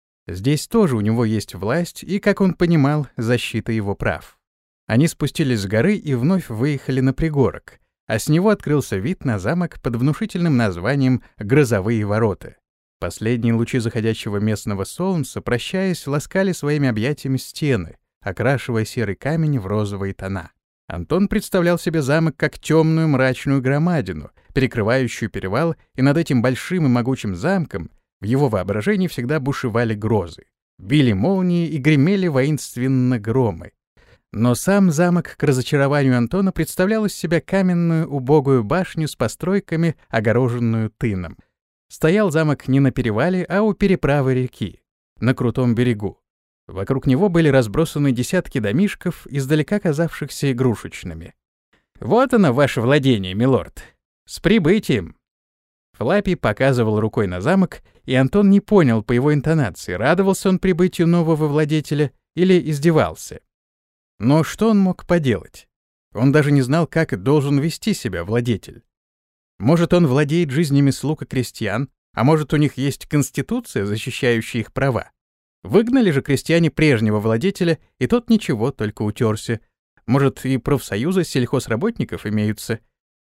Здесь тоже у него есть власть и, как он понимал, защита его прав. Они спустились с горы и вновь выехали на пригорок, а с него открылся вид на замок под внушительным названием «Грозовые ворота». Последние лучи заходящего местного солнца, прощаясь, ласкали своими объятиями стены, окрашивая серый камень в розовые тона. Антон представлял себе замок как темную мрачную громадину, перекрывающую перевал, и над этим большим и могучим замком в его воображении всегда бушевали грозы. Били молнии и гремели воинственно громы. Но сам замок, к разочарованию Антона, представлял из себя каменную убогую башню с постройками, огороженную тыном. Стоял замок не на перевале, а у переправы реки, на крутом берегу. Вокруг него были разбросаны десятки домишков, издалека казавшихся игрушечными. «Вот оно, ваше владение, милорд! С прибытием!» Флаппи показывал рукой на замок, и Антон не понял по его интонации, радовался он прибытию нового владетеля или издевался. Но что он мог поделать? Он даже не знал, как должен вести себя владетель. Может, он владеет жизнями слуг и крестьян, а может, у них есть конституция, защищающая их права. Выгнали же крестьяне прежнего владетеля, и тот ничего, только утерся. Может, и профсоюзы сельхозработников имеются.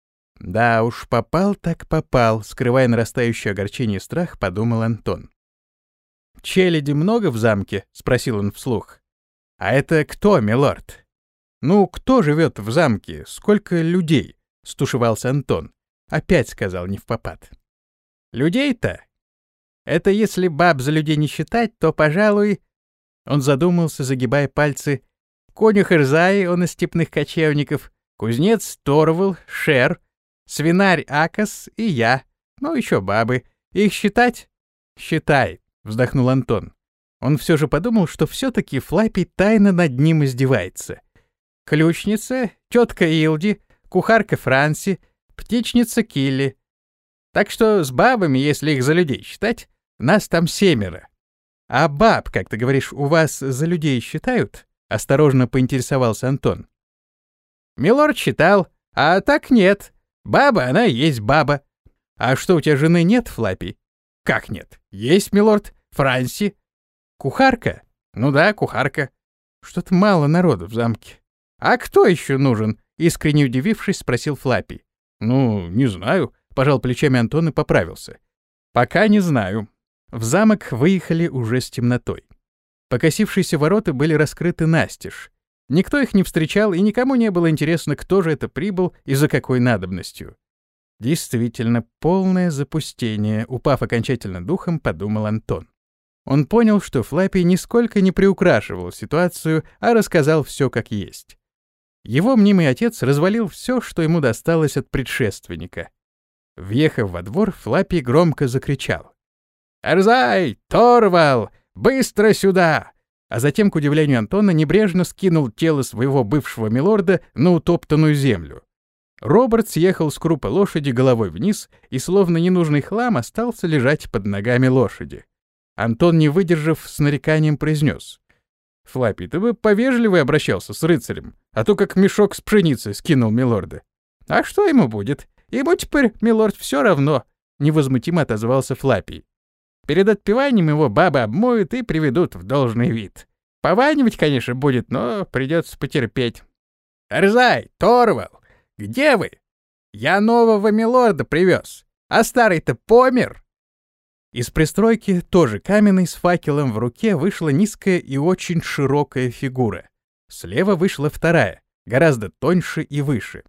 Да уж, попал так попал, скрывая нарастающее огорчение и страх, подумал Антон. «Челяди много в замке?» — спросил он вслух. «А это кто, милорд?» «Ну, кто живет в замке? Сколько людей?» — стушевался Антон. Опять сказал невпопад. «Людей-то? Это если баб за людей не считать, то, пожалуй...» Он задумался, загибая пальцы. «Конюх Ирзай, он из степных кочевников, кузнец Торвал, Шер, свинарь Акас и я, ну еще бабы. Их считать?» «Считай», — вздохнул Антон. Он все же подумал, что все-таки Флаппи тайно над ним издевается. Ключница, тетка Илди, кухарка Франси, птичница Килли. Так что с бабами, если их за людей считать, нас там семеро. А баб, как ты говоришь, у вас за людей считают? Осторожно поинтересовался Антон. Милорд считал, а так нет. Баба, она и есть баба. А что, у тебя жены нет, Флаппи? Как нет? Есть, милорд, Франси. Кухарка? Ну да, кухарка. Что-то мало народу в замке. А кто еще нужен? Искренне удивившись, спросил Флаппи. Ну, не знаю, пожал плечами Антон и поправился. Пока не знаю. В замок выехали уже с темнотой. Покосившиеся ворота были раскрыты настежь. Никто их не встречал, и никому не было интересно, кто же это прибыл и за какой надобностью. Действительно, полное запустение, упав окончательно духом, подумал Антон. Он понял, что Флаппи нисколько не приукрашивал ситуацию, а рассказал все как есть. Его мнимый отец развалил все, что ему досталось от предшественника. Въехав во двор, Флаппи громко закричал. «Эрзай! Торвал! Быстро сюда!» А затем, к удивлению Антона, небрежно скинул тело своего бывшего милорда на утоптанную землю. Роберт съехал с крупа лошади головой вниз и, словно ненужный хлам, остался лежать под ногами лошади. Антон, не выдержав, с нареканием произнес. «Флаппи, ты бы повежливый обращался с рыцарем, а то как мешок с пшеницей скинул милорда». «А что ему будет? Ему теперь, милорд, все равно», — невозмутимо отозвался Флаппи. «Перед отпеванием его бабы обмоют и приведут в должный вид. Пованивать, конечно, будет, но придется потерпеть». «Эрзай, Торвал, где вы? Я нового милорда привез, а старый-то помер». Из пристройки, тоже каменной, с факелом в руке, вышла низкая и очень широкая фигура. Слева вышла вторая, гораздо тоньше и выше.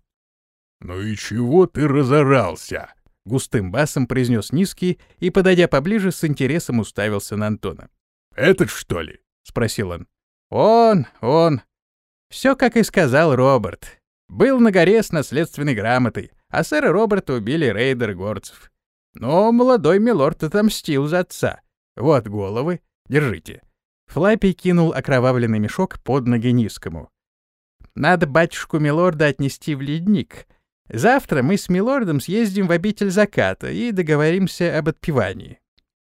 «Ну и чего ты разорался?»
— густым басом произнес низкий и, подойдя поближе, с интересом уставился на Антона.
«Этот, что ли?»
— спросил он. «Он, он. Все, как и сказал Роберт. Был на горе с наследственной грамотой, а сэра Роберта убили рейдеры горцев. Но молодой милорд отомстил за отца. Вот головы. Держите». Флаппи кинул окровавленный мешок под ноги низкому. «Надо батюшку милорда отнести в ледник. Завтра мы с милордом съездим в обитель заката и договоримся об отпевании».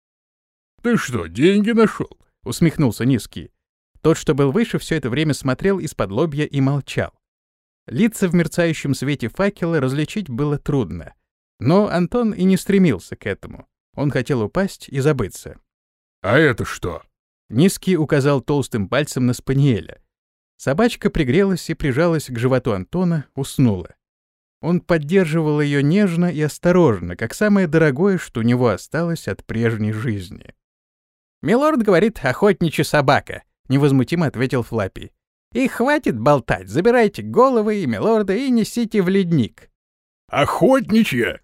«Ты что, деньги нашел?»
— усмехнулся низкий. Тот, что был выше, все это время смотрел из-под лобья и молчал. Лица в мерцающем свете факела различить было трудно. Но Антон и не стремился к этому. Он хотел упасть и забыться.
«А это что?»
Низкий указал толстым пальцем на спаниеля. Собачка пригрелась и прижалась к животу Антона, уснула. Он поддерживал ее нежно и осторожно, как самое дорогое, что у него осталось от прежней жизни. «Милорд говорит, охотничья собака», — невозмутимо ответил Флаппи. «И хватит болтать, забирайте головы и милорда и несите в ледник».
«Охотничья?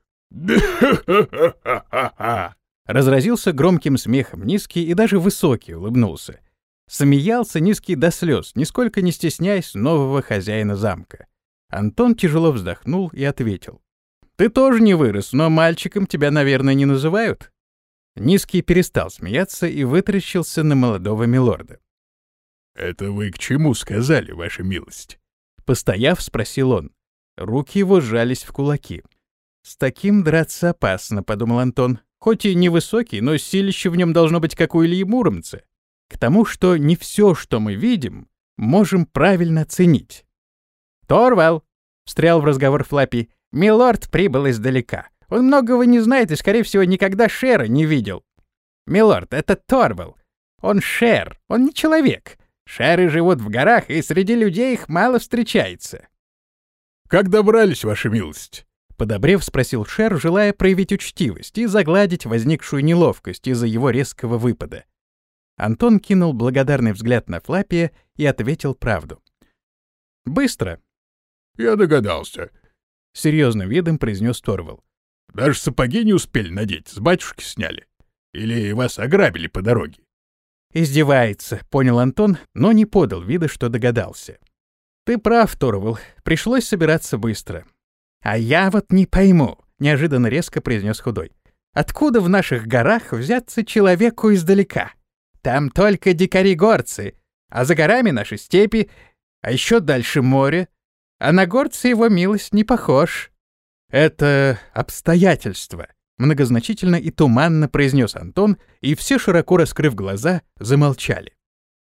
Да-ха-ха-ха-ха-ха!»
Разразился громким смехом низкий и даже высокий улыбнулся. Смеялся Низкий до слез, нисколько не стесняясь нового хозяина замка. Антон тяжело вздохнул и ответил. «Ты тоже не вырос, но мальчиком тебя, наверное, не называют?» Низкий перестал смеяться и вытаращился на молодого милорда.
«Это вы к чему сказали, ваша милость?»
Постояв, спросил он. Руки его сжались в кулаки. «С таким драться опасно», — подумал Антон. «Хоть и невысокий, но силище в нем должно быть, как у Ильи Муромца. К тому, что не все, что мы видим, можем правильно оценить». «Торвал!» — встрял в разговор Флаппи. «Милорд прибыл издалека. Он многого не знает и, скорее всего, никогда Шера не видел. Милорд, это Торвал. Он Шер, он не человек. Шеры живут в горах, и среди людей их мало встречается».
«Как добрались, ваша милость?»
Подобрев, спросил Шер, желая проявить учтивость и загладить возникшую неловкость из-за его резкого выпада. Антон кинул благодарный взгляд на Флаппия и ответил правду. «Быстро!»
«Я догадался»,
— серьезным видом произнес Торвал.
«Даже сапоги не успели надеть, с батюшки сняли. Или вас ограбили по дороге?»
«Издевается», — понял Антон, но не подал вида, что догадался. «Ты прав, Торвал, пришлось собираться быстро». «А я вот не пойму», — неожиданно резко произнес Худой. «Откуда в наших горах взяться человеку издалека? Там только дикари-горцы, а за горами наши степи, а еще дальше море, а на горца его милость не похож». «Это обстоятельства», — многозначительно и туманно произнес Антон, и все, широко раскрыв глаза, замолчали.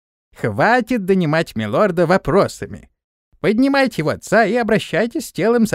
«Хватит донимать милорда вопросами. Поднимайте его отца и обращайтесь с телом